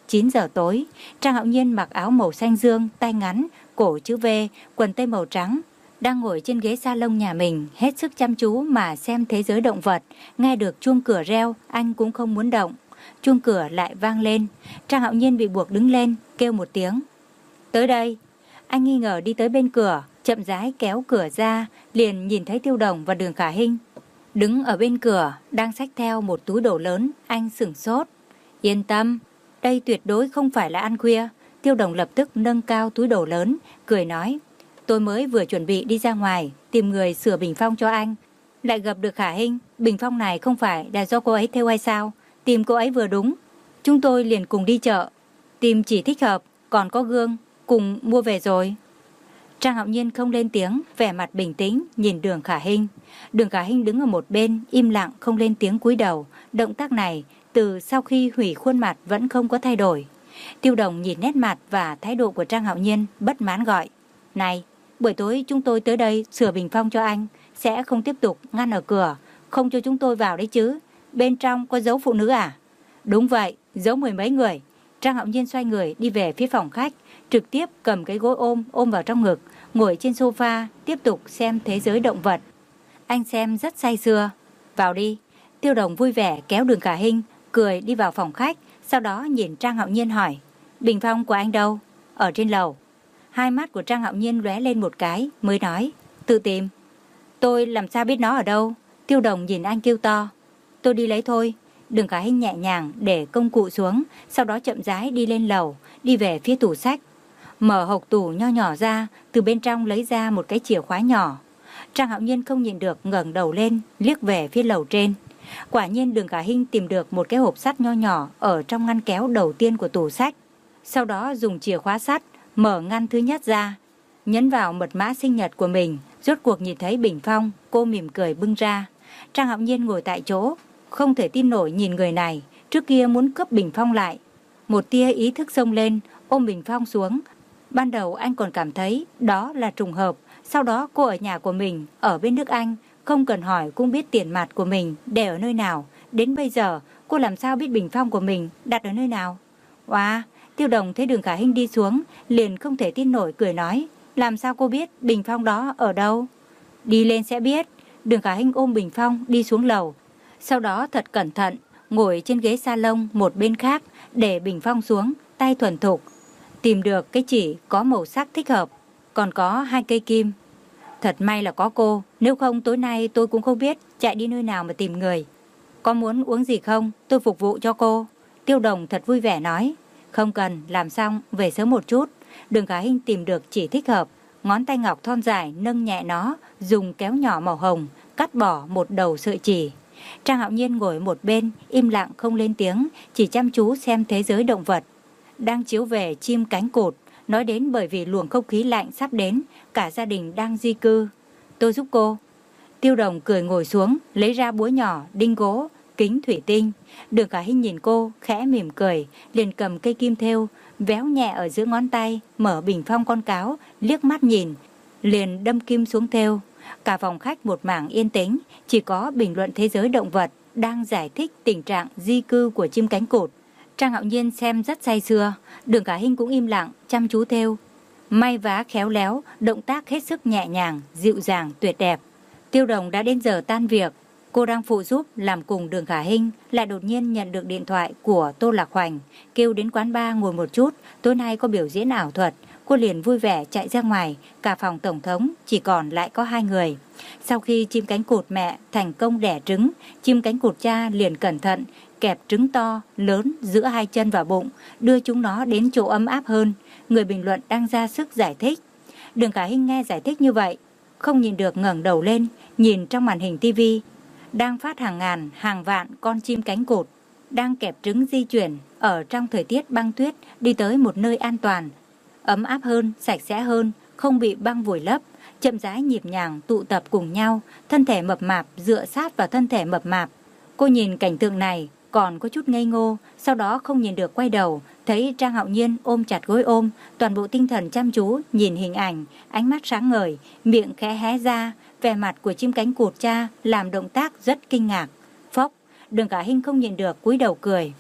chín giờ tối. Trang Hạo Nhiên mặc áo màu xanh dương, tay ngắn, cổ chữ V, quần tây màu trắng, đang ngồi trên ghế salon nhà mình, hết sức chăm chú mà xem thế giới động vật. Nghe được chuông cửa reo, anh cũng không muốn động. Chuông cửa lại vang lên. Trang Hạo Nhiên bị buộc đứng lên, kêu một tiếng. Tới đây. Anh nghi ngờ đi tới bên cửa, chậm rãi kéo cửa ra, liền nhìn thấy Tiêu Đồng và Đường Khả Hinh đứng ở bên cửa, đang xách theo một túi đồ lớn. Anh sửng sốt. Yên tâm, đây tuyệt đối không phải là ăn khuya. Tiêu Đồng lập tức nâng cao túi đồ lớn, cười nói. Tôi mới vừa chuẩn bị đi ra ngoài, tìm người sửa bình phong cho anh. Lại gặp được Khả Hinh. Bình phong này không phải là do cô ấy thêu hay sao? Tìm cô ấy vừa đúng. Chúng tôi liền cùng đi chợ, tìm chỉ thích hợp, còn có gương, cùng mua về rồi. Trang Hạo Nhiên không lên tiếng, vẻ mặt bình tĩnh nhìn Đường Khả Hinh. Đường Khả Hinh đứng ở một bên, im lặng không lên tiếng, cúi đầu. Động tác này từ sau khi hủy khuôn mặt vẫn không có thay đổi. Tiêu Đồng nhìn nét mặt và thái độ của Trang Hạo Nhiên, bất mãn gọi. Này, buổi tối chúng tôi tới đây sửa bình phong cho anh, sẽ không tiếp tục ngăn ở cửa, không cho chúng tôi vào đấy chứ? Bên trong có giấu phụ nữ à? Đúng vậy, giấu mười mấy người. Trang Hạo Nhiên xoay người đi về phía phòng khách, trực tiếp cầm cái gối ôm ôm vào trong ngực, ngồi trên sofa tiếp tục xem thế giới động vật. Anh xem rất say sưa. Vào đi. Tiêu Đồng vui vẻ kéo Đường Khả Hinh, cười đi vào phòng khách, sau đó nhìn Trang Hạo Nhiên hỏi. Bình phong của anh đâu? Ở trên lầu. Hai mắt của Trang Hạo Nhiên lóe lên một cái, mới nói. Tự tìm. Tôi làm sao biết nó ở đâu? Tiêu Đồng nhìn anh kêu to. Tôi đi lấy thôi. Đường Khả Hinh nhẹ nhàng để công cụ xuống, sau đó chậm rãi đi lên lầu, đi về phía tủ sách. Mở hộc tủ nho nhỏ ra, từ bên trong lấy ra một cái chìa khóa nhỏ. Trang Hạo Nhiên không nhìn được, ngẩng đầu lên, liếc về phía lầu trên. Quả nhiên Đường Khả Hinh tìm được một cái hộp sắt nho nhỏ ở trong ngăn kéo đầu tiên của tủ sách. Sau đó dùng chìa khóa sắt mở ngăn thứ nhất ra, nhấn vào mật mã sinh nhật của mình. Rốt cuộc nhìn thấy bình phong, cô mỉm cười bưng ra. Trang Hạo Nhiên ngồi tại chỗ, không thể tin nổi nhìn người này, trước kia muốn cướp bình phong lại. Một tia ý thức xông lên, ôm bình phong xuống. Ban đầu anh còn cảm thấy đó là trùng hợp. Sau đó cô ở nhà của mình, ở bên nước Anh, không cần hỏi cũng biết tiền mặt của mình để ở nơi nào. Đến bây giờ cô làm sao biết bình phong của mình đặt ở nơi nào? Wow, Tiêu Đồng thấy Đường Khả Hinh đi xuống, liền không thể tin nổi, cười nói. Làm sao cô biết bình phong đó ở đâu? Đi lên sẽ biết. Đường Khả Hinh ôm bình phong đi xuống lầu. Sau đó thật cẩn thận, ngồi trên ghế salon một bên khác, để bình phong xuống, tay thuần thục. Tìm được cái chỉ có màu sắc thích hợp, còn có hai cây kim. Thật may là có cô, nếu không tối nay tôi cũng không biết chạy đi nơi nào mà tìm người. Có muốn uống gì không? Tôi phục vụ cho cô. Tiêu Đồng thật vui vẻ nói. Không cần, làm xong, về sớm một chút. Đường Khả Hinh tìm được chỉ thích hợp, ngón tay ngọc thon dài nâng nhẹ nó, dùng kéo nhỏ màu hồng, cắt bỏ một đầu sợi chỉ. Trang Hạo Nhiên ngồi một bên, im lặng không lên tiếng, chỉ chăm chú xem thế giới động vật. Đang chiếu về chim cánh cụt, nói đến bởi vì luồng không khí lạnh sắp đến, cả gia đình đang di cư. Tôi giúp cô. Tiêu Đồng cười ngồi xuống, lấy ra búa nhỏ, đinh gỗ, kính thủy tinh. Đường Khả Hinh nhìn cô, khẽ mỉm cười, liền cầm cây kim thêu, véo nhẹ ở giữa ngón tay, mở bình phong con cáo, liếc mắt nhìn, liền đâm kim xuống thêu. Cả phòng khách một mảng yên tĩnh, chỉ có bình luận thế giới động vật đang giải thích tình trạng di cư của chim cánh cụt. Trang Hạo Nhiên xem rất say sưa, Đường Khả Hinh cũng im lặng, chăm chú thêu. May vá khéo léo, động tác hết sức nhẹ nhàng, dịu dàng, tuyệt đẹp. Tiêu Đồng đã đến giờ tan việc, cô đang phụ giúp làm cùng Đường Khả Hinh, lại đột nhiên nhận được điện thoại của Tô Lạc Hoành, kêu đến quán bar ngồi một chút, tối nay có biểu diễn ảo thuật. Cô liền vui vẻ chạy ra ngoài, cả phòng tổng thống chỉ còn lại có hai người. Sau khi chim cánh cụt mẹ thành công đẻ trứng, chim cánh cụt cha liền cẩn thận kẹp trứng to, lớn giữa hai chân và bụng, đưa chúng nó đến chỗ ấm áp hơn. Người bình luận đang ra sức giải thích. Đường Khả Hinh nghe giải thích như vậy, không nhìn được ngẩng đầu lên, nhìn trong màn hình tivi đang phát hàng ngàn, hàng vạn con chim cánh cụt đang kẹp trứng di chuyển ở trong thời tiết băng tuyết đi tới một nơi an toàn, ấm áp hơn, sạch sẽ hơn, không bị băng vùi lấp, chậm rãi nhịp nhàng tụ tập cùng nhau, thân thể mập mạp dựa sát vào thân thể mập mạp. Cô nhìn cảnh tượng này còn có chút ngây ngô, sau đó không nhìn được quay đầu, thấy Trang Hạo Nhiên ôm chặt gối ôm, toàn bộ tinh thần chăm chú nhìn hình ảnh, ánh mắt sáng ngời, miệng khẽ hé ra, vẻ mặt của chim cánh cụt cha làm động tác rất kinh ngạc. Phốc, Đường Khả Hinh không nhìn được cúi đầu cười.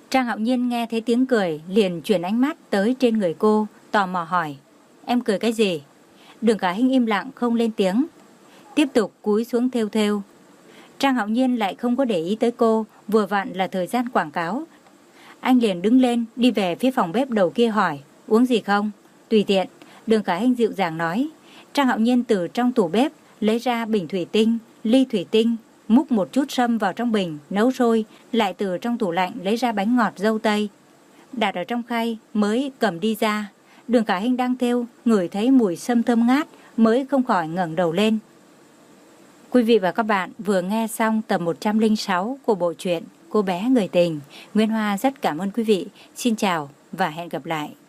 Trang Hạo Nhiên nghe thấy tiếng cười, liền chuyển ánh mắt tới trên người cô, tò mò hỏi, em cười cái gì? Đường Khả Hinh im lặng không lên tiếng, tiếp tục cúi xuống thêu thêu. Trang Hạo Nhiên lại không có để ý tới cô, vừa vặn là thời gian quảng cáo. Anh liền đứng lên, đi về phía phòng bếp đầu kia hỏi, uống gì không? Tùy tiện, Đường Khả Hinh dịu dàng nói. Trang Hạo Nhiên từ trong tủ bếp lấy ra bình thủy tinh, ly thủy tinh, múc một chút sâm vào trong bình, nấu sôi, lại từ trong tủ lạnh lấy ra bánh ngọt dâu tây, đặt ở trong khay mới cầm đi ra. Đường Khả Hinh đang thêu, ngửi thấy mùi sâm thơm ngát, mới không khỏi ngẩng đầu lên. Quý vị và các bạn vừa nghe xong tập một trăm lẻ sáu của bộ truyện Cô bé người tình. Nguyên Hoa rất cảm ơn quý vị. Xin chào và hẹn gặp lại.